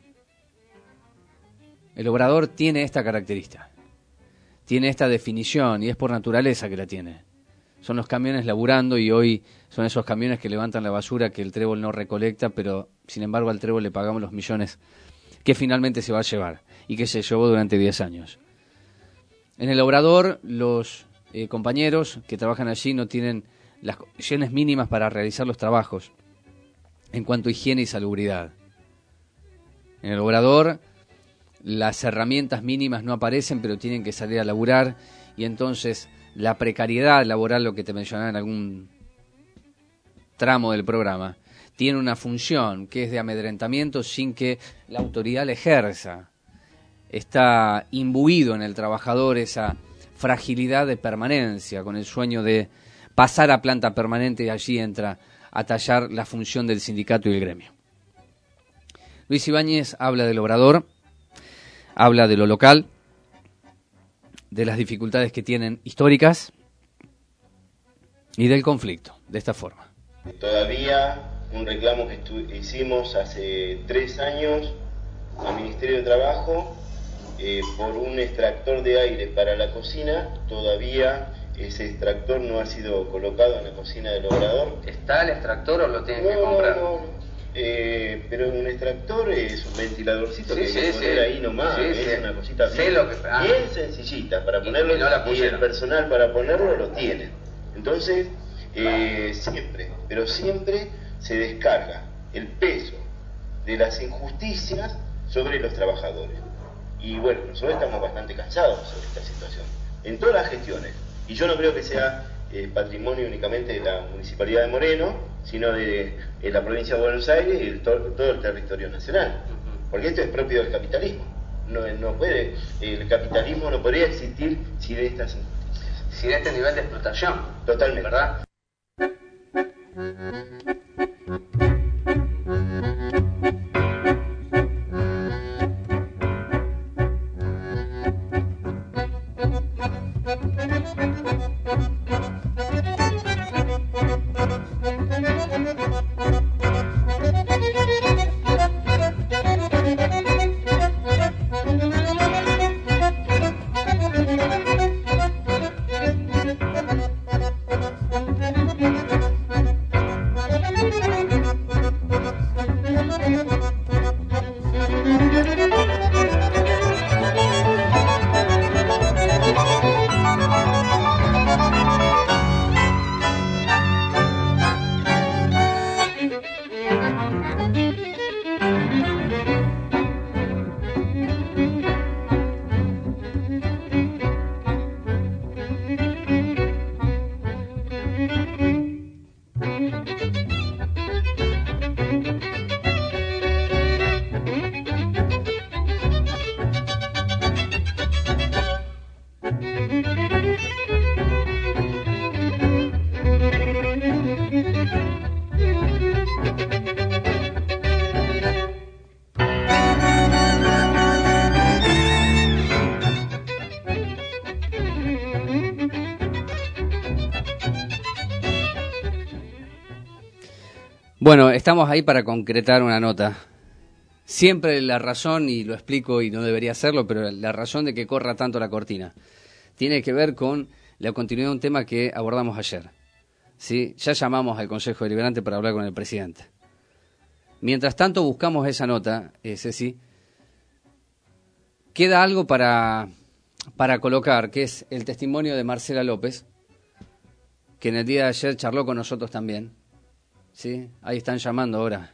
El Obrador tiene esta característica. Tiene esta definición y es por naturaleza que la tiene. Son los camiones laburando y hoy son esos camiones que levantan la basura que el trébol no recolecta, pero sin embargo al trébol le pagamos los millones que finalmente se va a llevar y que se llevó durante 10 años. En el Obrador los compañeros que trabajan allí no tienen las condiciones mínimas para realizar los trabajos en cuanto a higiene y salubridad. En el Obrador las herramientas mínimas no aparecen, pero tienen que salir a laburar, y entonces la precariedad laboral, lo que te mencionaba en algún tramo del programa, tiene una función que es de amedrentamiento sin que la autoridad la ejerza. Está imbuido en el trabajador esa fragilidad de permanencia, con el sueño de pasar a planta permanente, y allí entra a tallar la función del sindicato y el gremio. Luis Ibáñez habla del Obrador, habla de lo local, de las dificultades que tienen históricas y del conflicto, de esta forma. Todavía un reclamo que hicimos hace 3 años al Ministerio de Trabajo por un extractor de aire para la cocina. Todavía ese extractor no ha sido colocado en la cocina del obrador. ¿Está el extractor o lo tienen que comprar? Pero un extractor es un ventiladorcito que hay que poner ahí nomás, es una cosita bien sencillita para ponerlo, y el personal para ponerlo lo tiene. Entonces, siempre se descarga el peso de las injusticias sobre los trabajadores. Y bueno, nosotros estamos bastante cansados sobre esta situación, en todas las gestiones. Y yo no creo que sea patrimonio únicamente de la Municipalidad de Moreno, sino de la provincia de Buenos Aires y todo el territorio nacional. Porque esto es propio del capitalismo. El capitalismo no podría existir sin estas injusticias. Sin este nivel de explotación. Totalmente. ¿Verdad? Bueno, estamos ahí para concretar una nota. Siempre la razón, y lo explico y no debería hacerlo, pero la razón de que corra tanto la cortina tiene que ver con la continuidad de un tema que abordamos ayer. ¿Sí? Ya llamamos al Consejo Deliberante para hablar con el presidente. Mientras tanto buscamos esa nota, Ceci, queda algo para colocar, que es el testimonio de Marcela López, que en el día de ayer charló con nosotros también. ¿Sí? Ahí están llamando ahora.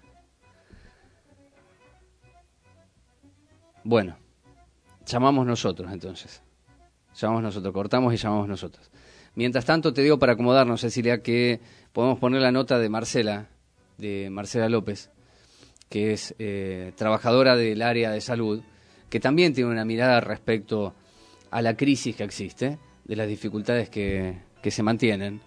Bueno, llamamos nosotros entonces. Llamamos nosotros, cortamos y llamamos nosotros. Mientras tanto te digo para acomodarnos, Cecilia, que podemos poner la nota de Marcela López, que es trabajadora del área de salud, que también tiene una mirada respecto a la crisis que existe, de las dificultades que se mantienen.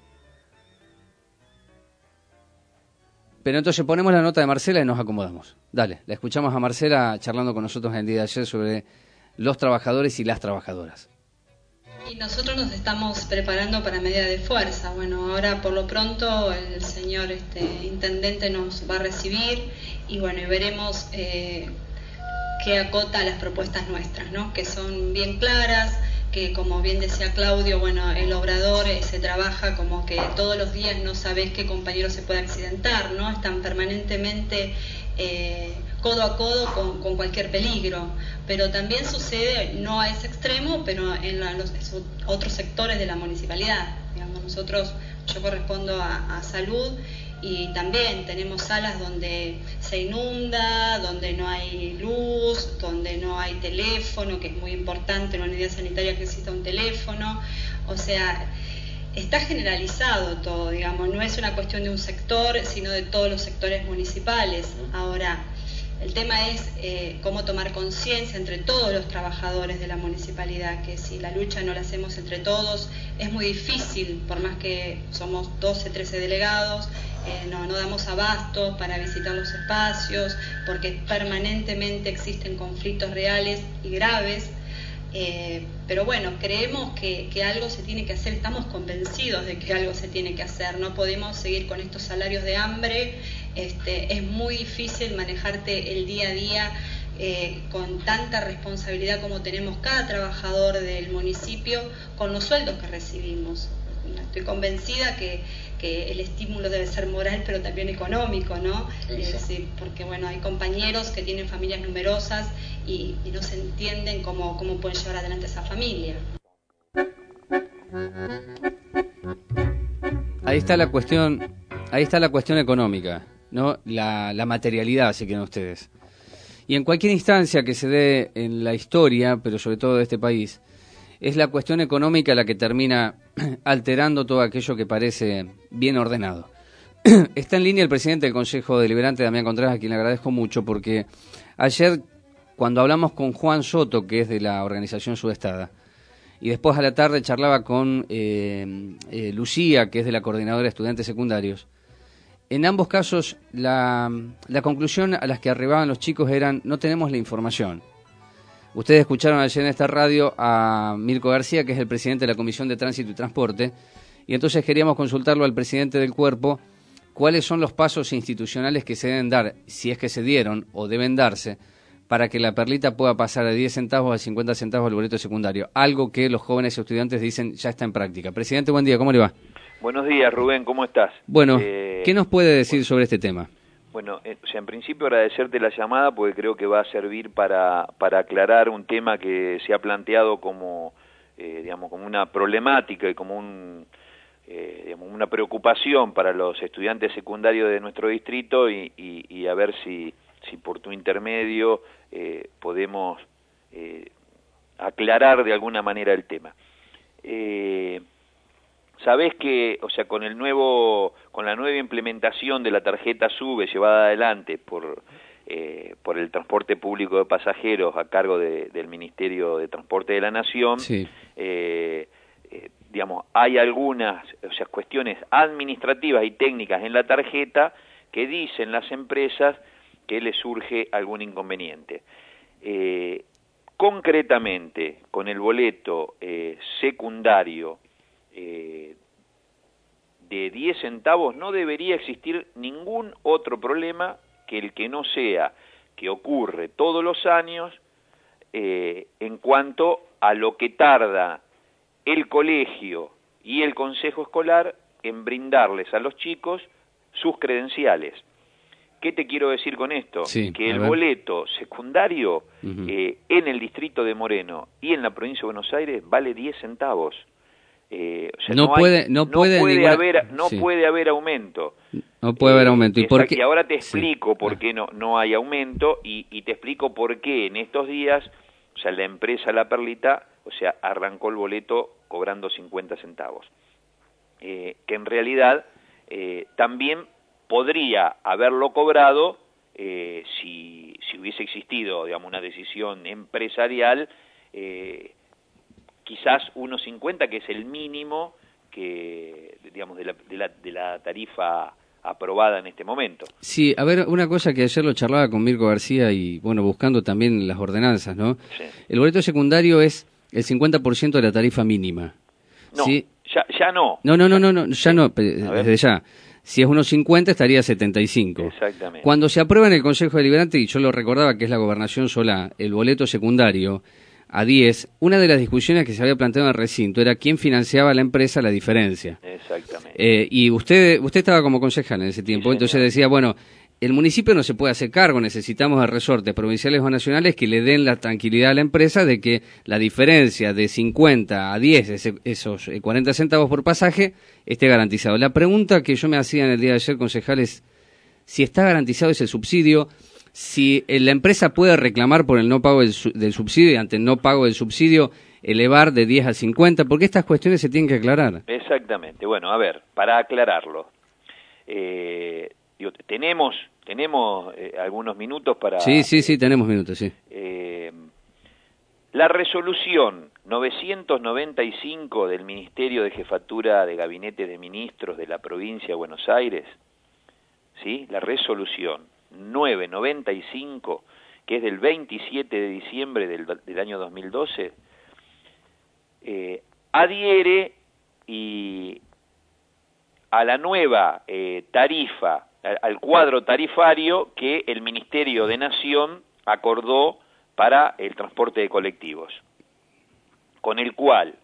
Pero entonces ponemos la nota de Marcela y nos acomodamos. Dale, la escuchamos a Marcela charlando con nosotros el día de ayer sobre los trabajadores y las trabajadoras. Y nosotros nos estamos preparando para medida de fuerza. Bueno, ahora por lo pronto el señor intendente nos va a recibir y bueno, y veremos qué acota las propuestas nuestras, ¿no? Que son bien claras, que como bien decía Claudio, bueno, el obrador se trabaja como que todos los días no sabés qué compañero se puede accidentar, ¿no? Están permanentemente codo a codo con cualquier peligro, pero también sucede, no a ese extremo, pero en los otros sectores de la municipalidad. Digamos, yo correspondo a salud y también tenemos salas donde se inunda, donde no hay luz, donde no hay teléfono, que es muy importante en una unidad sanitaria que exista un teléfono. O sea, está generalizado todo, digamos, no es una cuestión de un sector, sino de todos los sectores municipales. Ahora, el tema es cómo tomar conciencia entre todos los trabajadores de la municipalidad, que si la lucha no la hacemos entre todos, es muy difícil, por más que somos 12, 13 delegados, no damos abasto para visitar los espacios, porque permanentemente existen conflictos reales y graves, Pero bueno, creemos que algo se tiene que hacer, estamos convencidos de que algo se tiene que hacer, no podemos seguir con estos salarios de hambre, es muy difícil manejarte el día a día con tanta responsabilidad como tenemos cada trabajador del municipio con los sueldos que recibimos. Estoy convencida que el estímulo debe ser moral pero también económico, ¿no? Sí, porque bueno, hay compañeros que tienen familias numerosas y no se entienden cómo pueden llevar adelante esa familia. Ahí está la cuestión económica, ¿no? La materialidad, si quieren ustedes. Y en cualquier instancia que se dé en la historia, pero sobre todo de este país, es la cuestión económica la que termina alterando todo aquello que parece bien ordenado. Está en línea el presidente del Consejo Deliberante, Damián Contreras, a quien le agradezco mucho, porque ayer, cuando hablamos con Juan Soto, que es de la organización Sudestada, y después a la tarde charlaba con Lucía, que es de la Coordinadora de Estudiantes Secundarios, en ambos casos la conclusión a las que arribaban los chicos eran: no tenemos la información. Ustedes escucharon ayer en esta radio a Mirko García, que es el presidente de la Comisión de Tránsito y Transporte, y entonces queríamos consultarlo al presidente del cuerpo cuáles son los pasos institucionales que se deben dar, si es que se dieron o deben darse, para que la perlita pueda pasar de 10 centavos a 50 centavos al boleto secundario, algo que los jóvenes estudiantes dicen ya está en práctica. Presidente, buen día, ¿cómo le va? Buenos días, Rubén, ¿cómo estás? Bueno, ¿qué nos puede decir sobre este tema? Bueno, en principio agradecerte la llamada porque creo que va a servir para aclarar un tema que se ha planteado como, como una problemática y como una preocupación para los estudiantes secundarios de nuestro distrito y a ver si por tu intermedio podemos aclarar de alguna manera el tema. Sabés que, con la nueva implementación de la tarjeta SUBE llevada adelante por el transporte público de pasajeros a cargo del Ministerio de Transporte de la Nación, sí. Hay algunas cuestiones administrativas y técnicas en la tarjeta que dicen las empresas que les surge algún inconveniente. Concretamente, con el boleto secundario de 10 centavos no debería existir ningún otro problema que el que no sea que ocurre todos los años en cuanto a lo que tarda el colegio y el consejo escolar en brindarles a los chicos sus credenciales. ¿Qué te quiero decir con esto? Sí, que el boleto secundario en el distrito de Moreno y en la provincia de Buenos Aires vale 10 centavos. No puede haber aumento. No puede haber aumento. Y ahora te explico por qué no hay aumento y te explico por qué en estos días, la empresa La Perlita, arrancó el boleto cobrando 50 centavos. Que en realidad también podría haberlo cobrado si hubiese existido, una decisión empresarial, quizás 1.50, que es el mínimo que, de la tarifa aprobada en este momento. Sí, a ver, una cosa que ayer lo charlaba con Mirko García y, buscando también las ordenanzas, ¿no? Sí. El boleto secundario es el 50% de la tarifa mínima. No, ¿sí? ya no. No, ya no, desde ya. Si es 1.50 estaría 75. Exactamente. Cuando se aprueba en el Consejo Deliberante, y yo lo recordaba que es la Gobernación sola, el boleto secundario a 10, una de las discusiones que se había planteado en el recinto era quién financiaba a la empresa la diferencia. Exactamente. Y usted estaba como concejal en ese tiempo, sí, entonces decía, el municipio no se puede hacer cargo, necesitamos de resortes provinciales o nacionales que le den la tranquilidad a la empresa de que la diferencia de 50 a 10, esos 40 centavos por pasaje, esté garantizado. La pregunta que yo me hacía en el día de ayer, concejal, es si está garantizado ese subsidio, si la empresa puede reclamar por el no pago del subsidio y ante el no pago del subsidio elevar de 10 a 50, porque estas cuestiones se tienen que aclarar. Exactamente. Bueno, a ver, para aclararlo, tenemos algunos minutos para... Sí, tenemos minutos, sí. La resolución 995 del Ministerio de Jefatura de Gabinete de Ministros de la Provincia de Buenos Aires, ¿sí? La resolución 995, que es del 27 de diciembre del año 2012, adhiere a la nueva tarifa, al cuadro tarifario que el Ministerio de Nación acordó para el transporte de colectivos, con el cual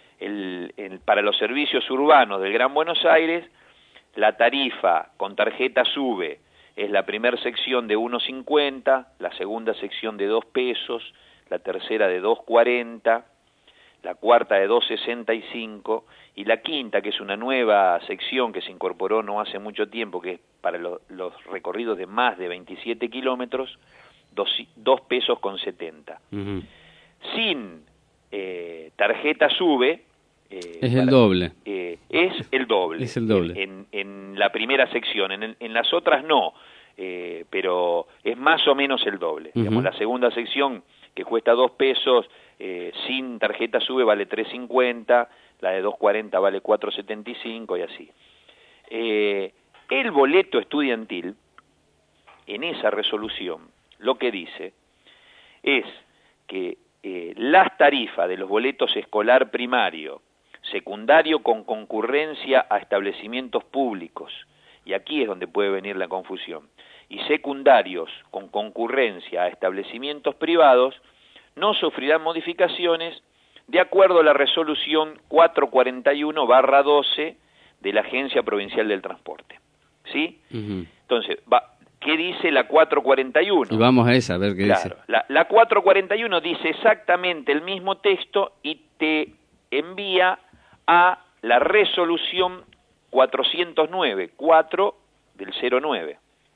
para los servicios urbanos del Gran Buenos Aires, la tarifa con tarjeta SUBE es la primera sección de 1.50, la segunda sección de 2 pesos, la tercera de 2.40, la cuarta de 2.65 y la quinta, que es una nueva sección que se incorporó no hace mucho tiempo, que es para los recorridos de más de 27 kilómetros, 2 pesos con 70. Sin tarjeta SUBE, es el doble. Es el doble. Es el doble. En la primera sección, en las otras no, pero es más o menos el doble. Digamos, la segunda sección, que cuesta 2 pesos, sin tarjeta SUBE vale 3.50, la de 2.40 vale 4.75 y así. El boleto estudiantil, en esa resolución, lo que dice es que las tarifas de los boletos escolar primario, secundario con concurrencia a establecimientos públicos, y aquí es donde puede venir la confusión, y secundarios con concurrencia a establecimientos privados, no sufrirán modificaciones de acuerdo a la resolución 441/12 de la Agencia Provincial del Transporte. ¿Sí? Entonces, ¿qué dice la 441? Y vamos a esa, a ver qué dice. La 441 dice exactamente el mismo texto y te envía a la resolución 409, 4 del 09.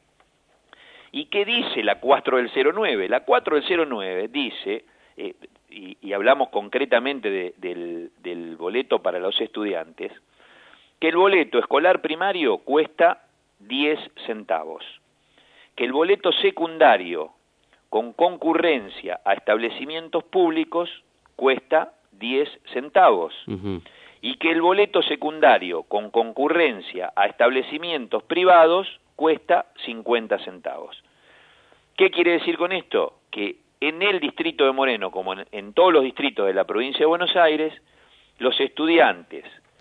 ¿Y qué dice la 4 del 09? La 4 del 09 dice, y hablamos concretamente del boleto para los estudiantes, que el boleto escolar primario cuesta 10 centavos, que el boleto secundario con concurrencia a establecimientos públicos cuesta 10 centavos, y que el boleto secundario con concurrencia a establecimientos privados cuesta 50 centavos. ¿Qué quiere decir con esto? Que en el distrito de Moreno, como en todos los distritos de la provincia de Buenos Aires, los estudiantes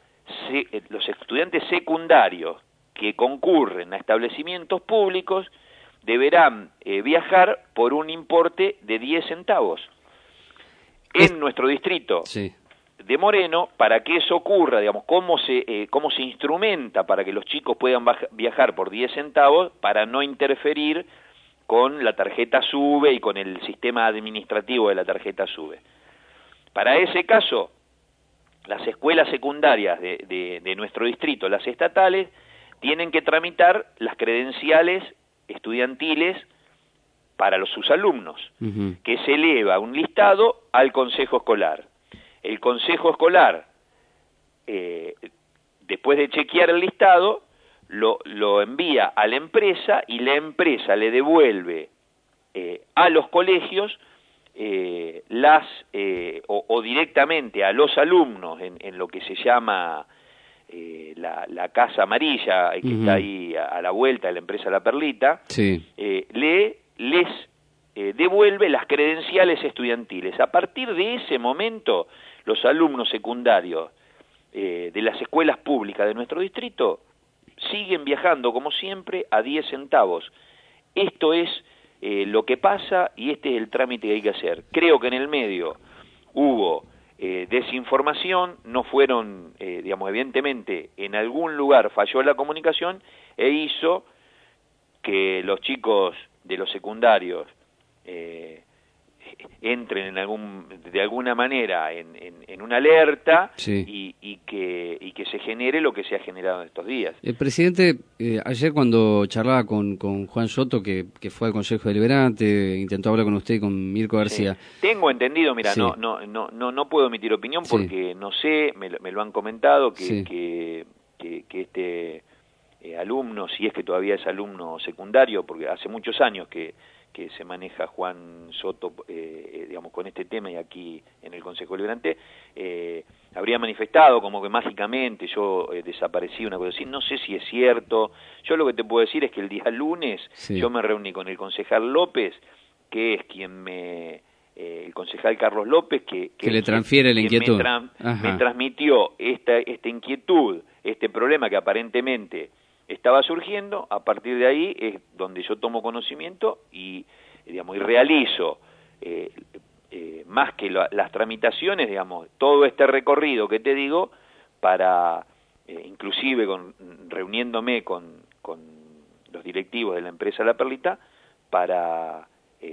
secundarios que concurren a establecimientos públicos deberán viajar por un importe de 10 centavos. En nuestro distrito de Moreno, para que eso ocurra, digamos, cómo se instrumenta para que los chicos puedan viajar por 10 centavos para no interferir con la tarjeta SUBE y con el sistema administrativo de la tarjeta SUBE. Para ese caso, las escuelas secundarias de nuestro distrito, las estatales, tienen que tramitar las credenciales estudiantiles para sus alumnos, que se eleva un listado al Consejo Escolar. El Consejo Escolar, después de chequear el listado, lo envía a la empresa y la empresa le devuelve a los colegios o directamente a los alumnos en lo que se llama la Casa Amarilla, que está ahí a la vuelta de la empresa La Perlita, les devuelve las credenciales estudiantiles. A partir de ese momento, los alumnos secundarios de las escuelas públicas de nuestro distrito siguen viajando, como siempre, a 10 centavos. Esto es lo que pasa y este es el trámite que hay que hacer. Creo que en el medio hubo desinformación, no fueron, evidentemente, en algún lugar falló la comunicación e hizo que los chicos de los secundarios entren de alguna manera en una alerta y que se genere lo que se ha generado en estos días. El presidente, ayer cuando charlaba con Juan Soto, que fue al Consejo Deliberante, intentó hablar con usted y con Mirko García. Tengo entendido, mira, no puedo emitir opinión porque no sé, me lo han comentado que este alumno, si es que todavía es alumno secundario, porque hace muchos años que se maneja Juan Soto, con este tema y aquí en el Consejo Deliberante, habría manifestado como que mágicamente yo desaparecí, una cosa así. No sé si es cierto. Yo lo que te puedo decir es que el día lunes yo me reuní con el concejal López, que es quien me el concejal Carlos López, que le transfiere la inquietud. Me transmitió esta inquietud, este problema que aparentemente estaba surgiendo. A partir de ahí es donde yo tomo conocimiento y realizo más que las tramitaciones, todo este recorrido que te digo, para inclusive reuniéndome con los directivos de la empresa La Perlita para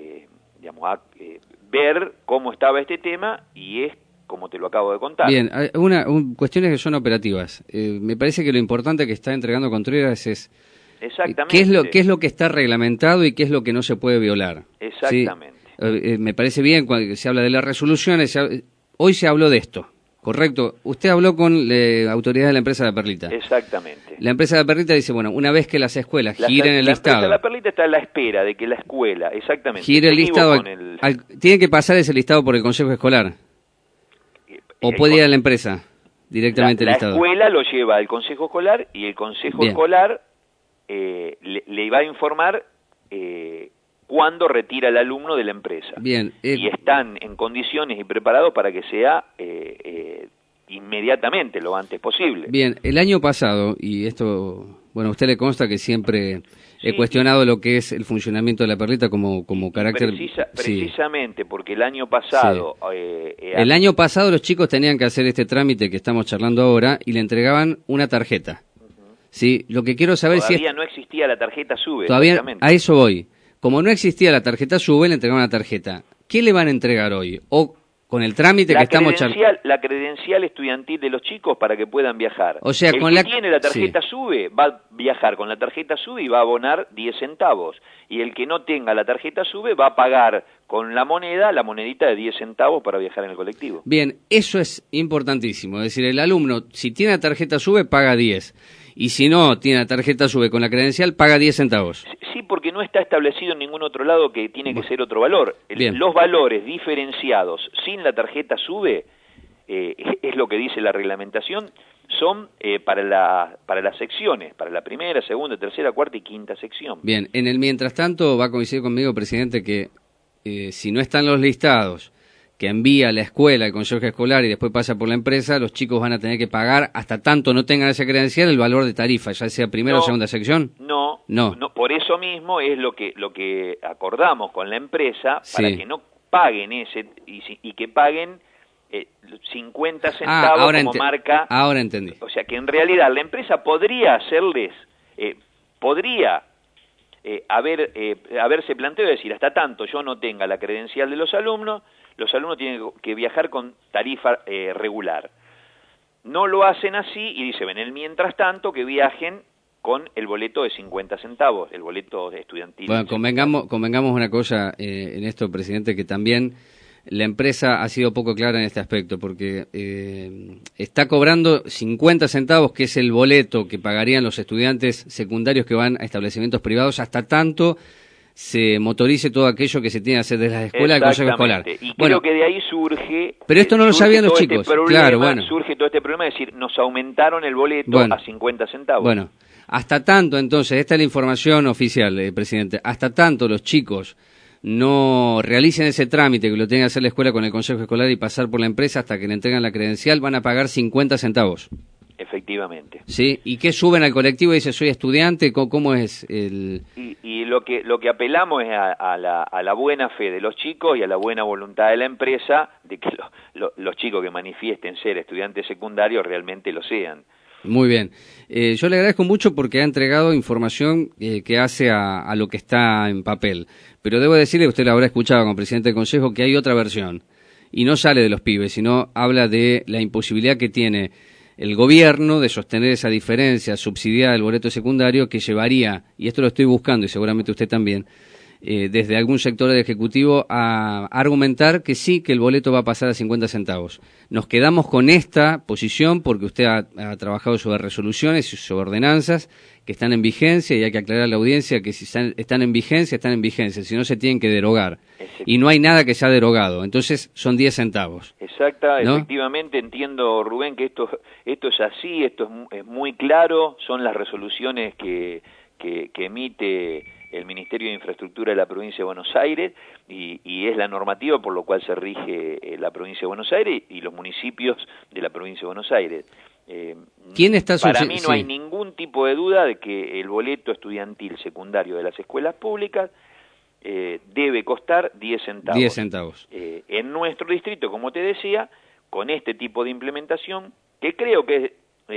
ver cómo estaba este tema, y es como te lo acabo de contar. Bien, cuestiones que son operativas. Me parece que lo importante que está entregando Contreras es exactamente qué es lo que está reglamentado y qué es lo que no se puede violar. Exactamente. ¿Sí? Me parece bien cuando se habla de las resoluciones. Hoy se habló de esto, ¿correcto? Usted habló con autoridades de la empresa La Perlita. Exactamente. La empresa La Perlita dice, bueno, una vez que las escuelas giren el listado... La Perlita está a la espera de que la escuela, exactamente, gire el listado, tiene que pasar ese listado por el consejo escolar. ¿O puede ir a la empresa directamente el listado? La escuela lo lleva al consejo escolar, y el consejo escolar le va a informar cuándo retira al alumno de la empresa. Bien. Y están en condiciones y preparados para que sea inmediatamente, lo antes posible. Bien, el año pasado, y esto, bueno, a usted le consta que siempre he cuestionado lo que es el funcionamiento de La Perlita como carácter... Precisamente, porque el año pasado... el año pasado los chicos tenían que hacer este trámite que estamos charlando ahora y le entregaban una tarjeta. ¿Sí? Lo que quiero saber si... Todavía no existía la tarjeta SUBE. Todavía, a eso voy. Como no existía la tarjeta SUBE, le entregaban una tarjeta. ¿Qué le van a entregar hoy? O con el trámite que estamos charlando... La credencial estudiantil de los chicos para que puedan viajar. O sea, el que tiene la tarjeta SUBE va a viajar con la tarjeta SUBE y va a abonar 10 centavos. Y el que no tenga la tarjeta SUBE va a pagar con la monedita de 10 centavos para viajar en el colectivo. Bien, eso es importantísimo. Es decir, el alumno, si tiene la tarjeta SUBE, paga 10. Y si no tiene la tarjeta SUBE con la credencial, paga 10 centavos. Sí, porque no está establecido en ningún otro lado que tiene que ser otro valor. Los valores diferenciados sin la tarjeta SUBE, es lo que dice la reglamentación, son para las secciones, para la primera, segunda, tercera, cuarta y quinta sección. Bien, en el mientras tanto va a coincidir conmigo, presidente, que si no están los listados que envía la escuela, el consejo escolar y después pasa por la empresa, los chicos van a tener que pagar, hasta tanto no tengan esa credencial, el valor de tarifa, ya sea primera o segunda sección. No, por eso mismo es lo que acordamos con la empresa, para que no paguen ese y que paguen 50 centavos como marca. Ahora entendí. O sea que en realidad la empresa podría hacerles, haberse planteado decir, hasta tanto yo no tenga la credencial de los alumnos tienen que viajar con tarifa regular. No lo hacen así y dicen, en el mientras tanto que viajen con el boleto de 50 centavos, el boleto estudiantil. Bueno, convengamos una cosa en esto, presidente, que también la empresa ha sido poco clara en este aspecto, porque está cobrando 50 centavos, que es el boleto que pagarían los estudiantes secundarios que van a establecimientos privados, hasta tanto se motorice todo aquello que se tiene que hacer desde la escuela al consejo escolar. Y creo que de ahí surge... Pero esto no lo sabían los chicos. Surge todo este problema, es decir, nos aumentaron el boleto a 50 centavos. Bueno, hasta tanto, entonces, esta es la información oficial, presidente, hasta tanto los chicos no realicen ese trámite que lo tienen que hacer la escuela con el consejo escolar y pasar por la empresa hasta que le entregan la credencial, van a pagar 50 centavos. Efectivamente. ¿Sí? ¿Y qué suben al colectivo y dice soy estudiante? ¿Cómo es el...? Y lo que apelamos es a la buena fe de los chicos y a la buena voluntad de la empresa de que los chicos que manifiesten ser estudiantes secundarios realmente lo sean. Muy bien. Yo le agradezco mucho porque ha entregado información que hace a lo que está en papel. Pero debo decirle, usted lo habrá escuchado como presidente del Consejo, que hay otra versión. Y no sale de los pibes, sino habla de la imposibilidad que tiene el gobierno de sostener esa diferencia subsidiada del boleto secundario que llevaría, y esto lo estoy buscando y seguramente usted también, desde algún sector del Ejecutivo a argumentar que sí, que el boleto va a pasar a 50 centavos. Nos quedamos con esta posición porque usted ha trabajado sobre resoluciones y sobre ordenanzas que están en vigencia y hay que aclarar a la audiencia que si están en vigencia, si no se tienen que derogar. Y no hay nada que se ha derogado, entonces son 10 centavos. ¿No? Efectivamente, entiendo, Rubén, que esto es así, esto es muy claro, son las resoluciones que emite el Ministerio de Infraestructura de la Provincia de Buenos Aires y es la normativa por lo cual se rige la Provincia de Buenos Aires y los municipios de la Provincia de Buenos Aires. ¿Quién está para mí no hay ningún tipo de duda de que el boleto estudiantil secundario de las escuelas públicas debe costar 10 centavos. 10 centavos. En nuestro distrito, como te decía, con este tipo de implementación, que creo que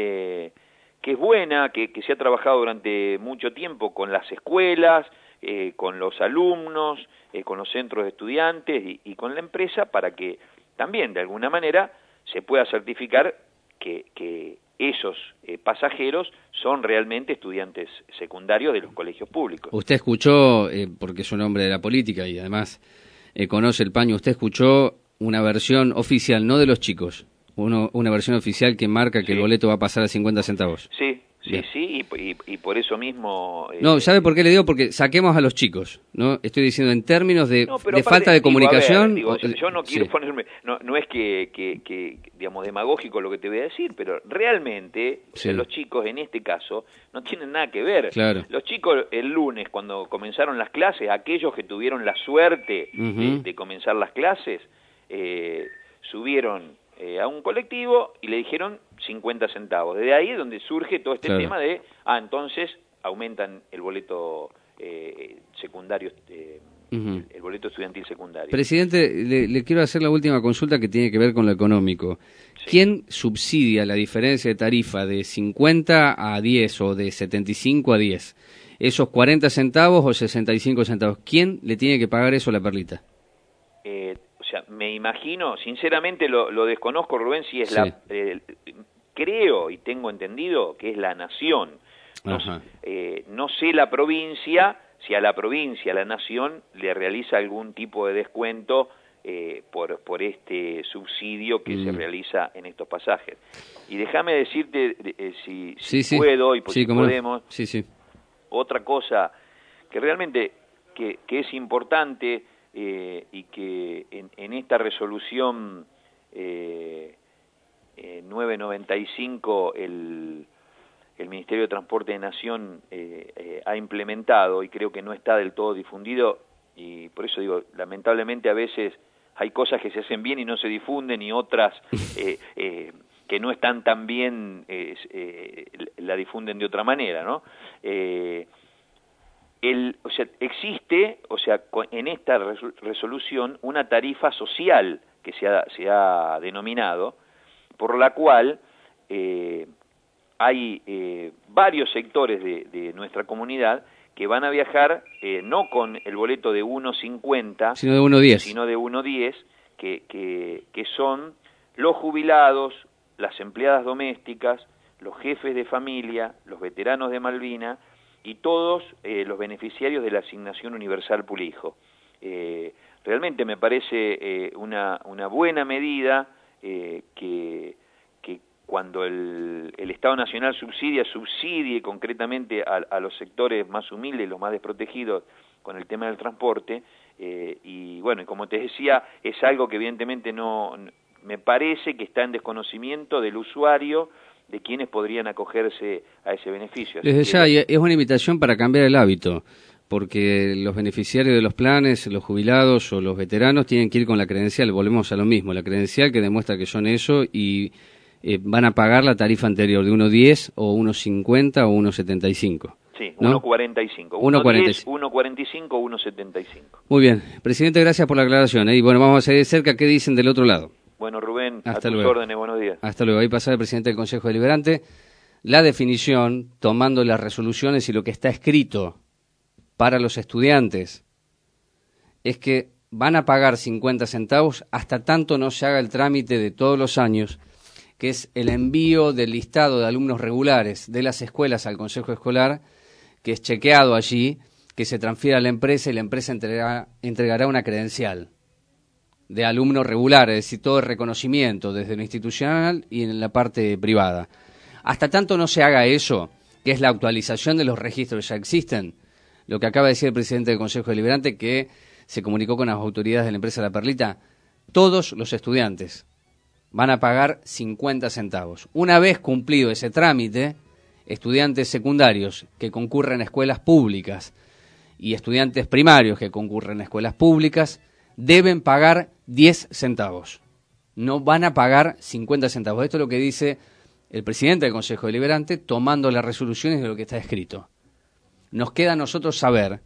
es buena, que se ha trabajado durante mucho tiempo con las escuelas, con los alumnos, con los centros de estudiantes y con la empresa, para que también de alguna manera se pueda certificar que esos pasajeros son realmente estudiantes secundarios de los colegios públicos. Usted escuchó, porque es un hombre de la política y además conoce el paño, usted escuchó una versión oficial, no de los chicos, una versión oficial que marca que el boleto va a pasar a 50 centavos. Sí, y por eso mismo... No, ¿sabe por qué le digo? Porque saquemos a los chicos, ¿no? Estoy diciendo en términos de falta de comunicación... yo no quiero ponerme... No es que, digamos, demagógico lo que te voy a decir, pero realmente los chicos en este caso no tienen nada que ver. Claro. Los chicos el lunes, cuando comenzaron las clases, aquellos que tuvieron la suerte de comenzar las clases, subieron a un colectivo y le dijeron 50 centavos. Desde ahí es donde surge todo este tema de, entonces aumentan el boleto secundario, el boleto estudiantil secundario. Presidente, le quiero hacer la última consulta que tiene que ver con lo económico. ¿Quién subsidia la diferencia de tarifa de 50 a 10 o de 75 a 10? ¿Esos 40 centavos o 65 centavos? ¿Quién le tiene que pagar eso a la Perlita? O sea, me imagino, sinceramente lo desconozco, Rubén, si es creo y tengo entendido que es la nación. No sé la provincia, si a la provincia, a la nación, le realiza algún tipo de descuento por este subsidio que se realiza en estos pasajes. Y déjame decirte, si puedo y si podemos, otra cosa que realmente que es importante, y que en esta resolución 995 el Ministerio de Transporte de Nación ha implementado, y creo que no está del todo difundido, y por eso digo, lamentablemente a veces hay cosas que se hacen bien y no se difunden, y otras que no están tan bien la difunden de otra manera, ¿no? Existe, en esta resolución, una tarifa social que se ha denominado, por la cual hay varios sectores de nuestra comunidad que van a viajar no con el boleto de 1.50, sino de 1.10, sino de 1.10, que son los jubilados, las empleadas domésticas, los jefes de familia, los veteranos de Malvinas y todos los beneficiarios de la Asignación Universal por Hijo. Realmente me parece una buena medida que cuando el Estado Nacional subsidie concretamente a los sectores más humildes, los más desprotegidos con el tema del transporte, y bueno, y como te decía, es algo que evidentemente no me parece que está en desconocimiento del usuario, de quienes podrían acogerse a ese beneficio. Desde ya, es una invitación para cambiar el hábito, porque los beneficiarios de los planes, los jubilados o los veteranos tienen que ir con la credencial, volvemos a lo mismo, la credencial que demuestra que son eso y van a pagar la tarifa anterior de 1.10 o 1.50 o 1.75. Sí, ¿no? 1.45. 1.45, 1.75. Muy bien. Presidente, gracias por la aclaración. Y bueno, vamos a seguir de cerca qué dicen del otro lado. Bueno, Rubén, hasta a tus luego. órdenes, buenos días. Hasta luego. Ahí pasaba el presidente del Consejo Deliberante. La definición, tomando las resoluciones y lo que está escrito para los estudiantes, es que van a pagar 50 centavos hasta tanto no se haga el trámite de todos los años, que es el envío del listado de alumnos regulares de las escuelas al Consejo Escolar, que es chequeado allí, que se transfiere a la empresa y la empresa entregará una credencial de alumno regular, es decir, todo el reconocimiento desde lo institucional y en la parte privada. Hasta tanto no se haga eso, que es la actualización de los registros que ya existen, lo que acaba de decir el presidente del Consejo Deliberante, que se comunicó con las autoridades de la empresa La Perlita, todos los estudiantes van a pagar 50 centavos. Una vez cumplido ese trámite, estudiantes secundarios que concurren a escuelas públicas y estudiantes primarios que concurren a escuelas públicas deben pagar 10 centavos. No van a pagar 50 centavos. Esto es lo que dice el presidente del Consejo Deliberante, tomando las resoluciones de lo que está escrito. Nos queda a nosotros saber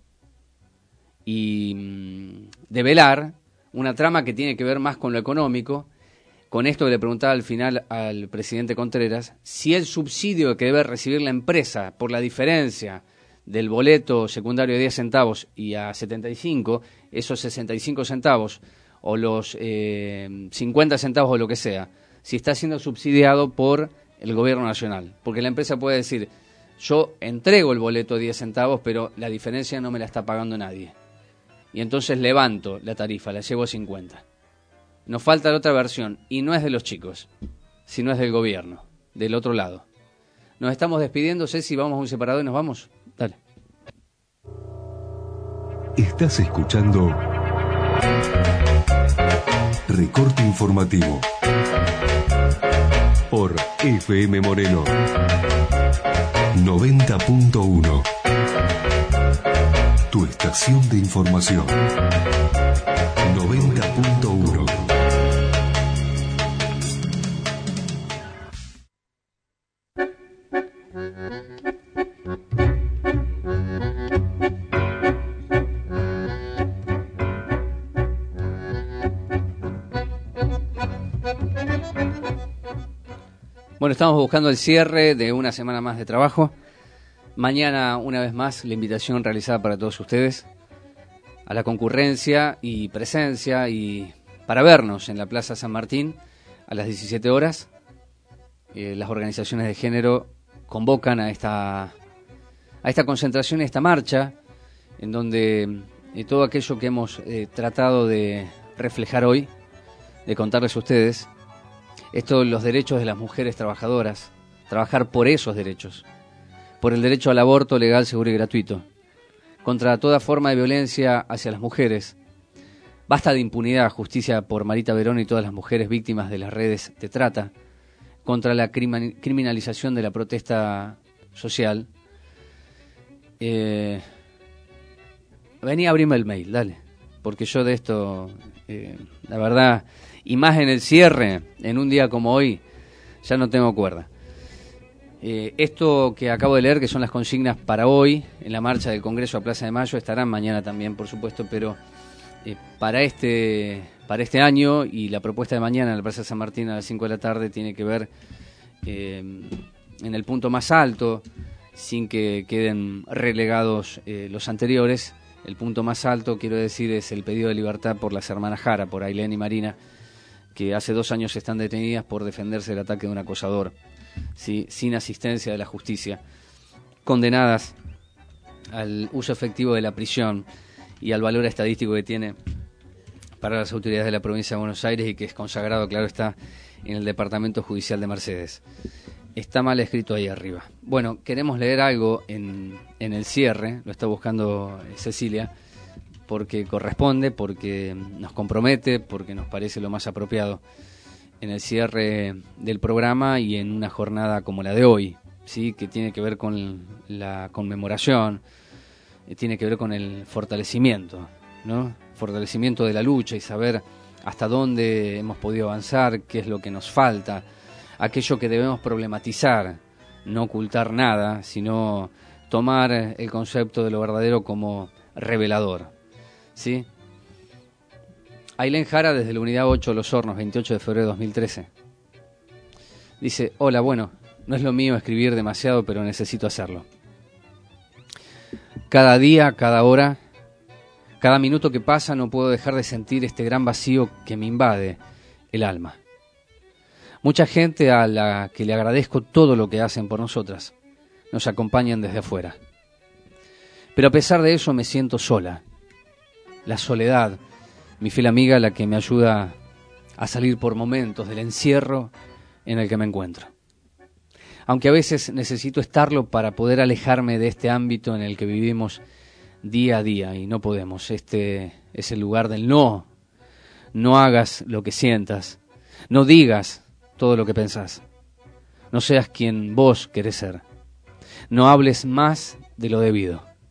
y develar una trama que tiene que ver más con lo económico, con esto que le preguntaba al final al presidente Contreras, si el subsidio que debe recibir la empresa por la diferencia del boleto secundario de 10 centavos y a 75, esos 65 centavos o los 50 centavos o lo que sea, si está siendo subsidiado por el gobierno nacional. Porque la empresa puede decir, yo entrego el boleto de 10 centavos, pero la diferencia no me la está pagando nadie. Y entonces levanto la tarifa, la llevo a 50. Nos falta la otra versión, y no es de los chicos, sino es del gobierno, del otro lado. Nos estamos despidiendo, Ceci, vamos a un separador y nos vamos. Dale. Estás escuchando Recorte Informativo por FM Moreno 90.1. Tu estación de información 90.1. Bueno, estamos buscando el cierre de una semana más de trabajo. Mañana, una vez más, la invitación realizada para todos ustedes a la concurrencia y presencia y para vernos en la Plaza San Martín a las 17 horas. Las organizaciones de género convocan a esta concentración, a esta marcha, en donde todo aquello que hemos tratado de reflejar hoy, de contarles a ustedes, esto, los derechos de las mujeres trabajadoras, trabajar por esos derechos, por el derecho al aborto legal, seguro y gratuito, contra toda forma de violencia hacia las mujeres. Basta de impunidad, justicia por Marita Verón y todas las mujeres víctimas de las redes de trata, contra la criminalización de la protesta social. Vení a abrirme el mail, dale, porque yo de esto, la verdad, y más en el cierre, en un día como hoy, ya no tengo cuerda. Esto que acabo de leer, que son las consignas para hoy, en la marcha del Congreso a Plaza de Mayo, estarán mañana también, por supuesto, pero para este año y la propuesta de mañana en la Plaza de San Martín a las 5 de la tarde tiene que ver en el punto más alto, sin que queden relegados los anteriores. El punto más alto, quiero decir, es el pedido de libertad por las hermanas Jara, por Ailén y Marina, que hace 2 años están detenidas por defenderse del ataque de un acosador, ¿sí? Sin asistencia de la justicia, condenadas al uso efectivo de la prisión y al valor estadístico que tiene para las autoridades de la provincia de Buenos Aires y que es consagrado, claro está, en el Departamento Judicial de Mercedes. Está mal escrito ahí arriba. Bueno, queremos leer algo en el cierre, lo está buscando Cecilia, porque corresponde, porque nos compromete, porque nos parece lo más apropiado en el cierre del programa y en una jornada como la de hoy, ¿sí? Que tiene que ver con la conmemoración, tiene que ver con el fortalecimiento, ¿no? Fortalecimiento de la lucha y saber hasta dónde hemos podido avanzar, qué es lo que nos falta, aquello que debemos problematizar, no ocultar nada, sino tomar el concepto de lo verdadero como revelador, ¿sí? Ailén Jara, desde la Unidad 8 Los Hornos, 28 de febrero de 2013. Dice, hola, bueno, no es lo mío escribir demasiado, pero necesito hacerlo. Cada día, cada hora, cada minuto que pasa no puedo dejar de sentir este gran vacío que me invade el alma. Mucha gente a la que le agradezco todo lo que hacen por nosotras, nos acompañan desde afuera. Pero a pesar de eso me siento sola. La soledad, mi fiel amiga, la que me ayuda a salir por momentos del encierro en el que me encuentro. Aunque a veces necesito estarlo para poder alejarme de este ámbito en el que vivimos día a día y no podemos. Este es el lugar del no. No hagas lo que sientas. No digas todo lo que pensás. No seas quien vos querés ser. No hables más de lo debido.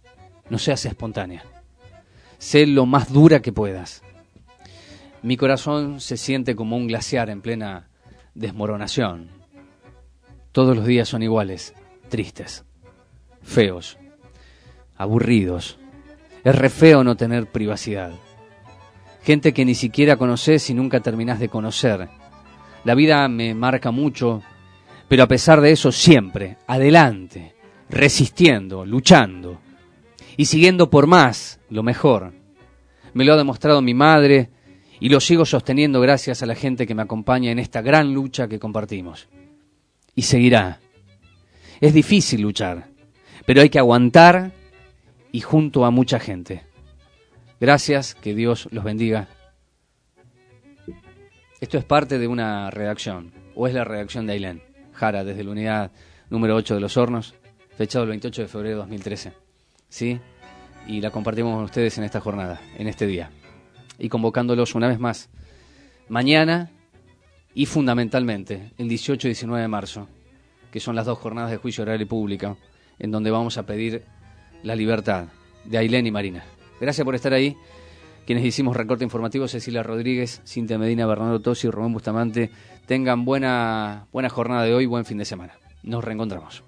no seas espontánea. Sé lo más dura que puedas. Mi corazón se siente como un glaciar en plena desmoronación. Todos los días son iguales, tristes, feos, aburridos. Es re feo no tener privacidad. Gente que ni siquiera conoces y nunca terminás de conocer. La vida me marca mucho, pero a pesar de eso siempre, adelante, resistiendo, luchando y siguiendo por más, lo mejor. Me lo ha demostrado mi madre y lo sigo sosteniendo gracias a la gente que me acompaña en esta gran lucha que compartimos. Y seguirá. Es difícil luchar, pero hay que aguantar y junto a mucha gente. Gracias, que Dios los bendiga. Esto es parte de una redacción, o es la redacción de Ailén Jara, desde la unidad número 8 de Los Hornos, fechado el 28 de febrero de 2013. ¿Sí? Y la compartimos con ustedes en esta jornada, en este día. Y convocándolos una vez más, mañana y fundamentalmente el 18 y 19 de marzo, que son las 2 jornadas de juicio oral y público, en donde vamos a pedir la libertad de Ailén y Marina. Gracias por estar ahí. Quienes hicimos recorte informativo, Cecilia Rodríguez, Cintia Medina, Bernardo Tosi y Rubén Bustamante. Tengan buena jornada de hoy, buen fin de semana. Nos reencontramos.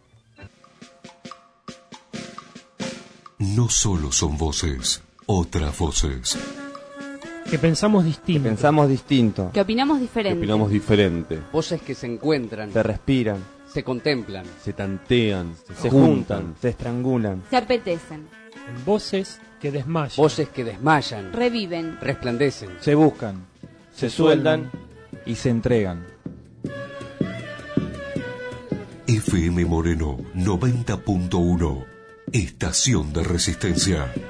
No solo son voces, otras voces. Que pensamos distinto. Que opinamos diferente. Voces que se encuentran, Se respiran, se contemplan, se tantean, Se juntan, se estrangulan. Se apetecen. En voces que desmayan. voces que desmayan, Reviven. resplandecen. Se buscan, se sueldan y se entregan. FM Moreno 90.1, Estación de Resistencia.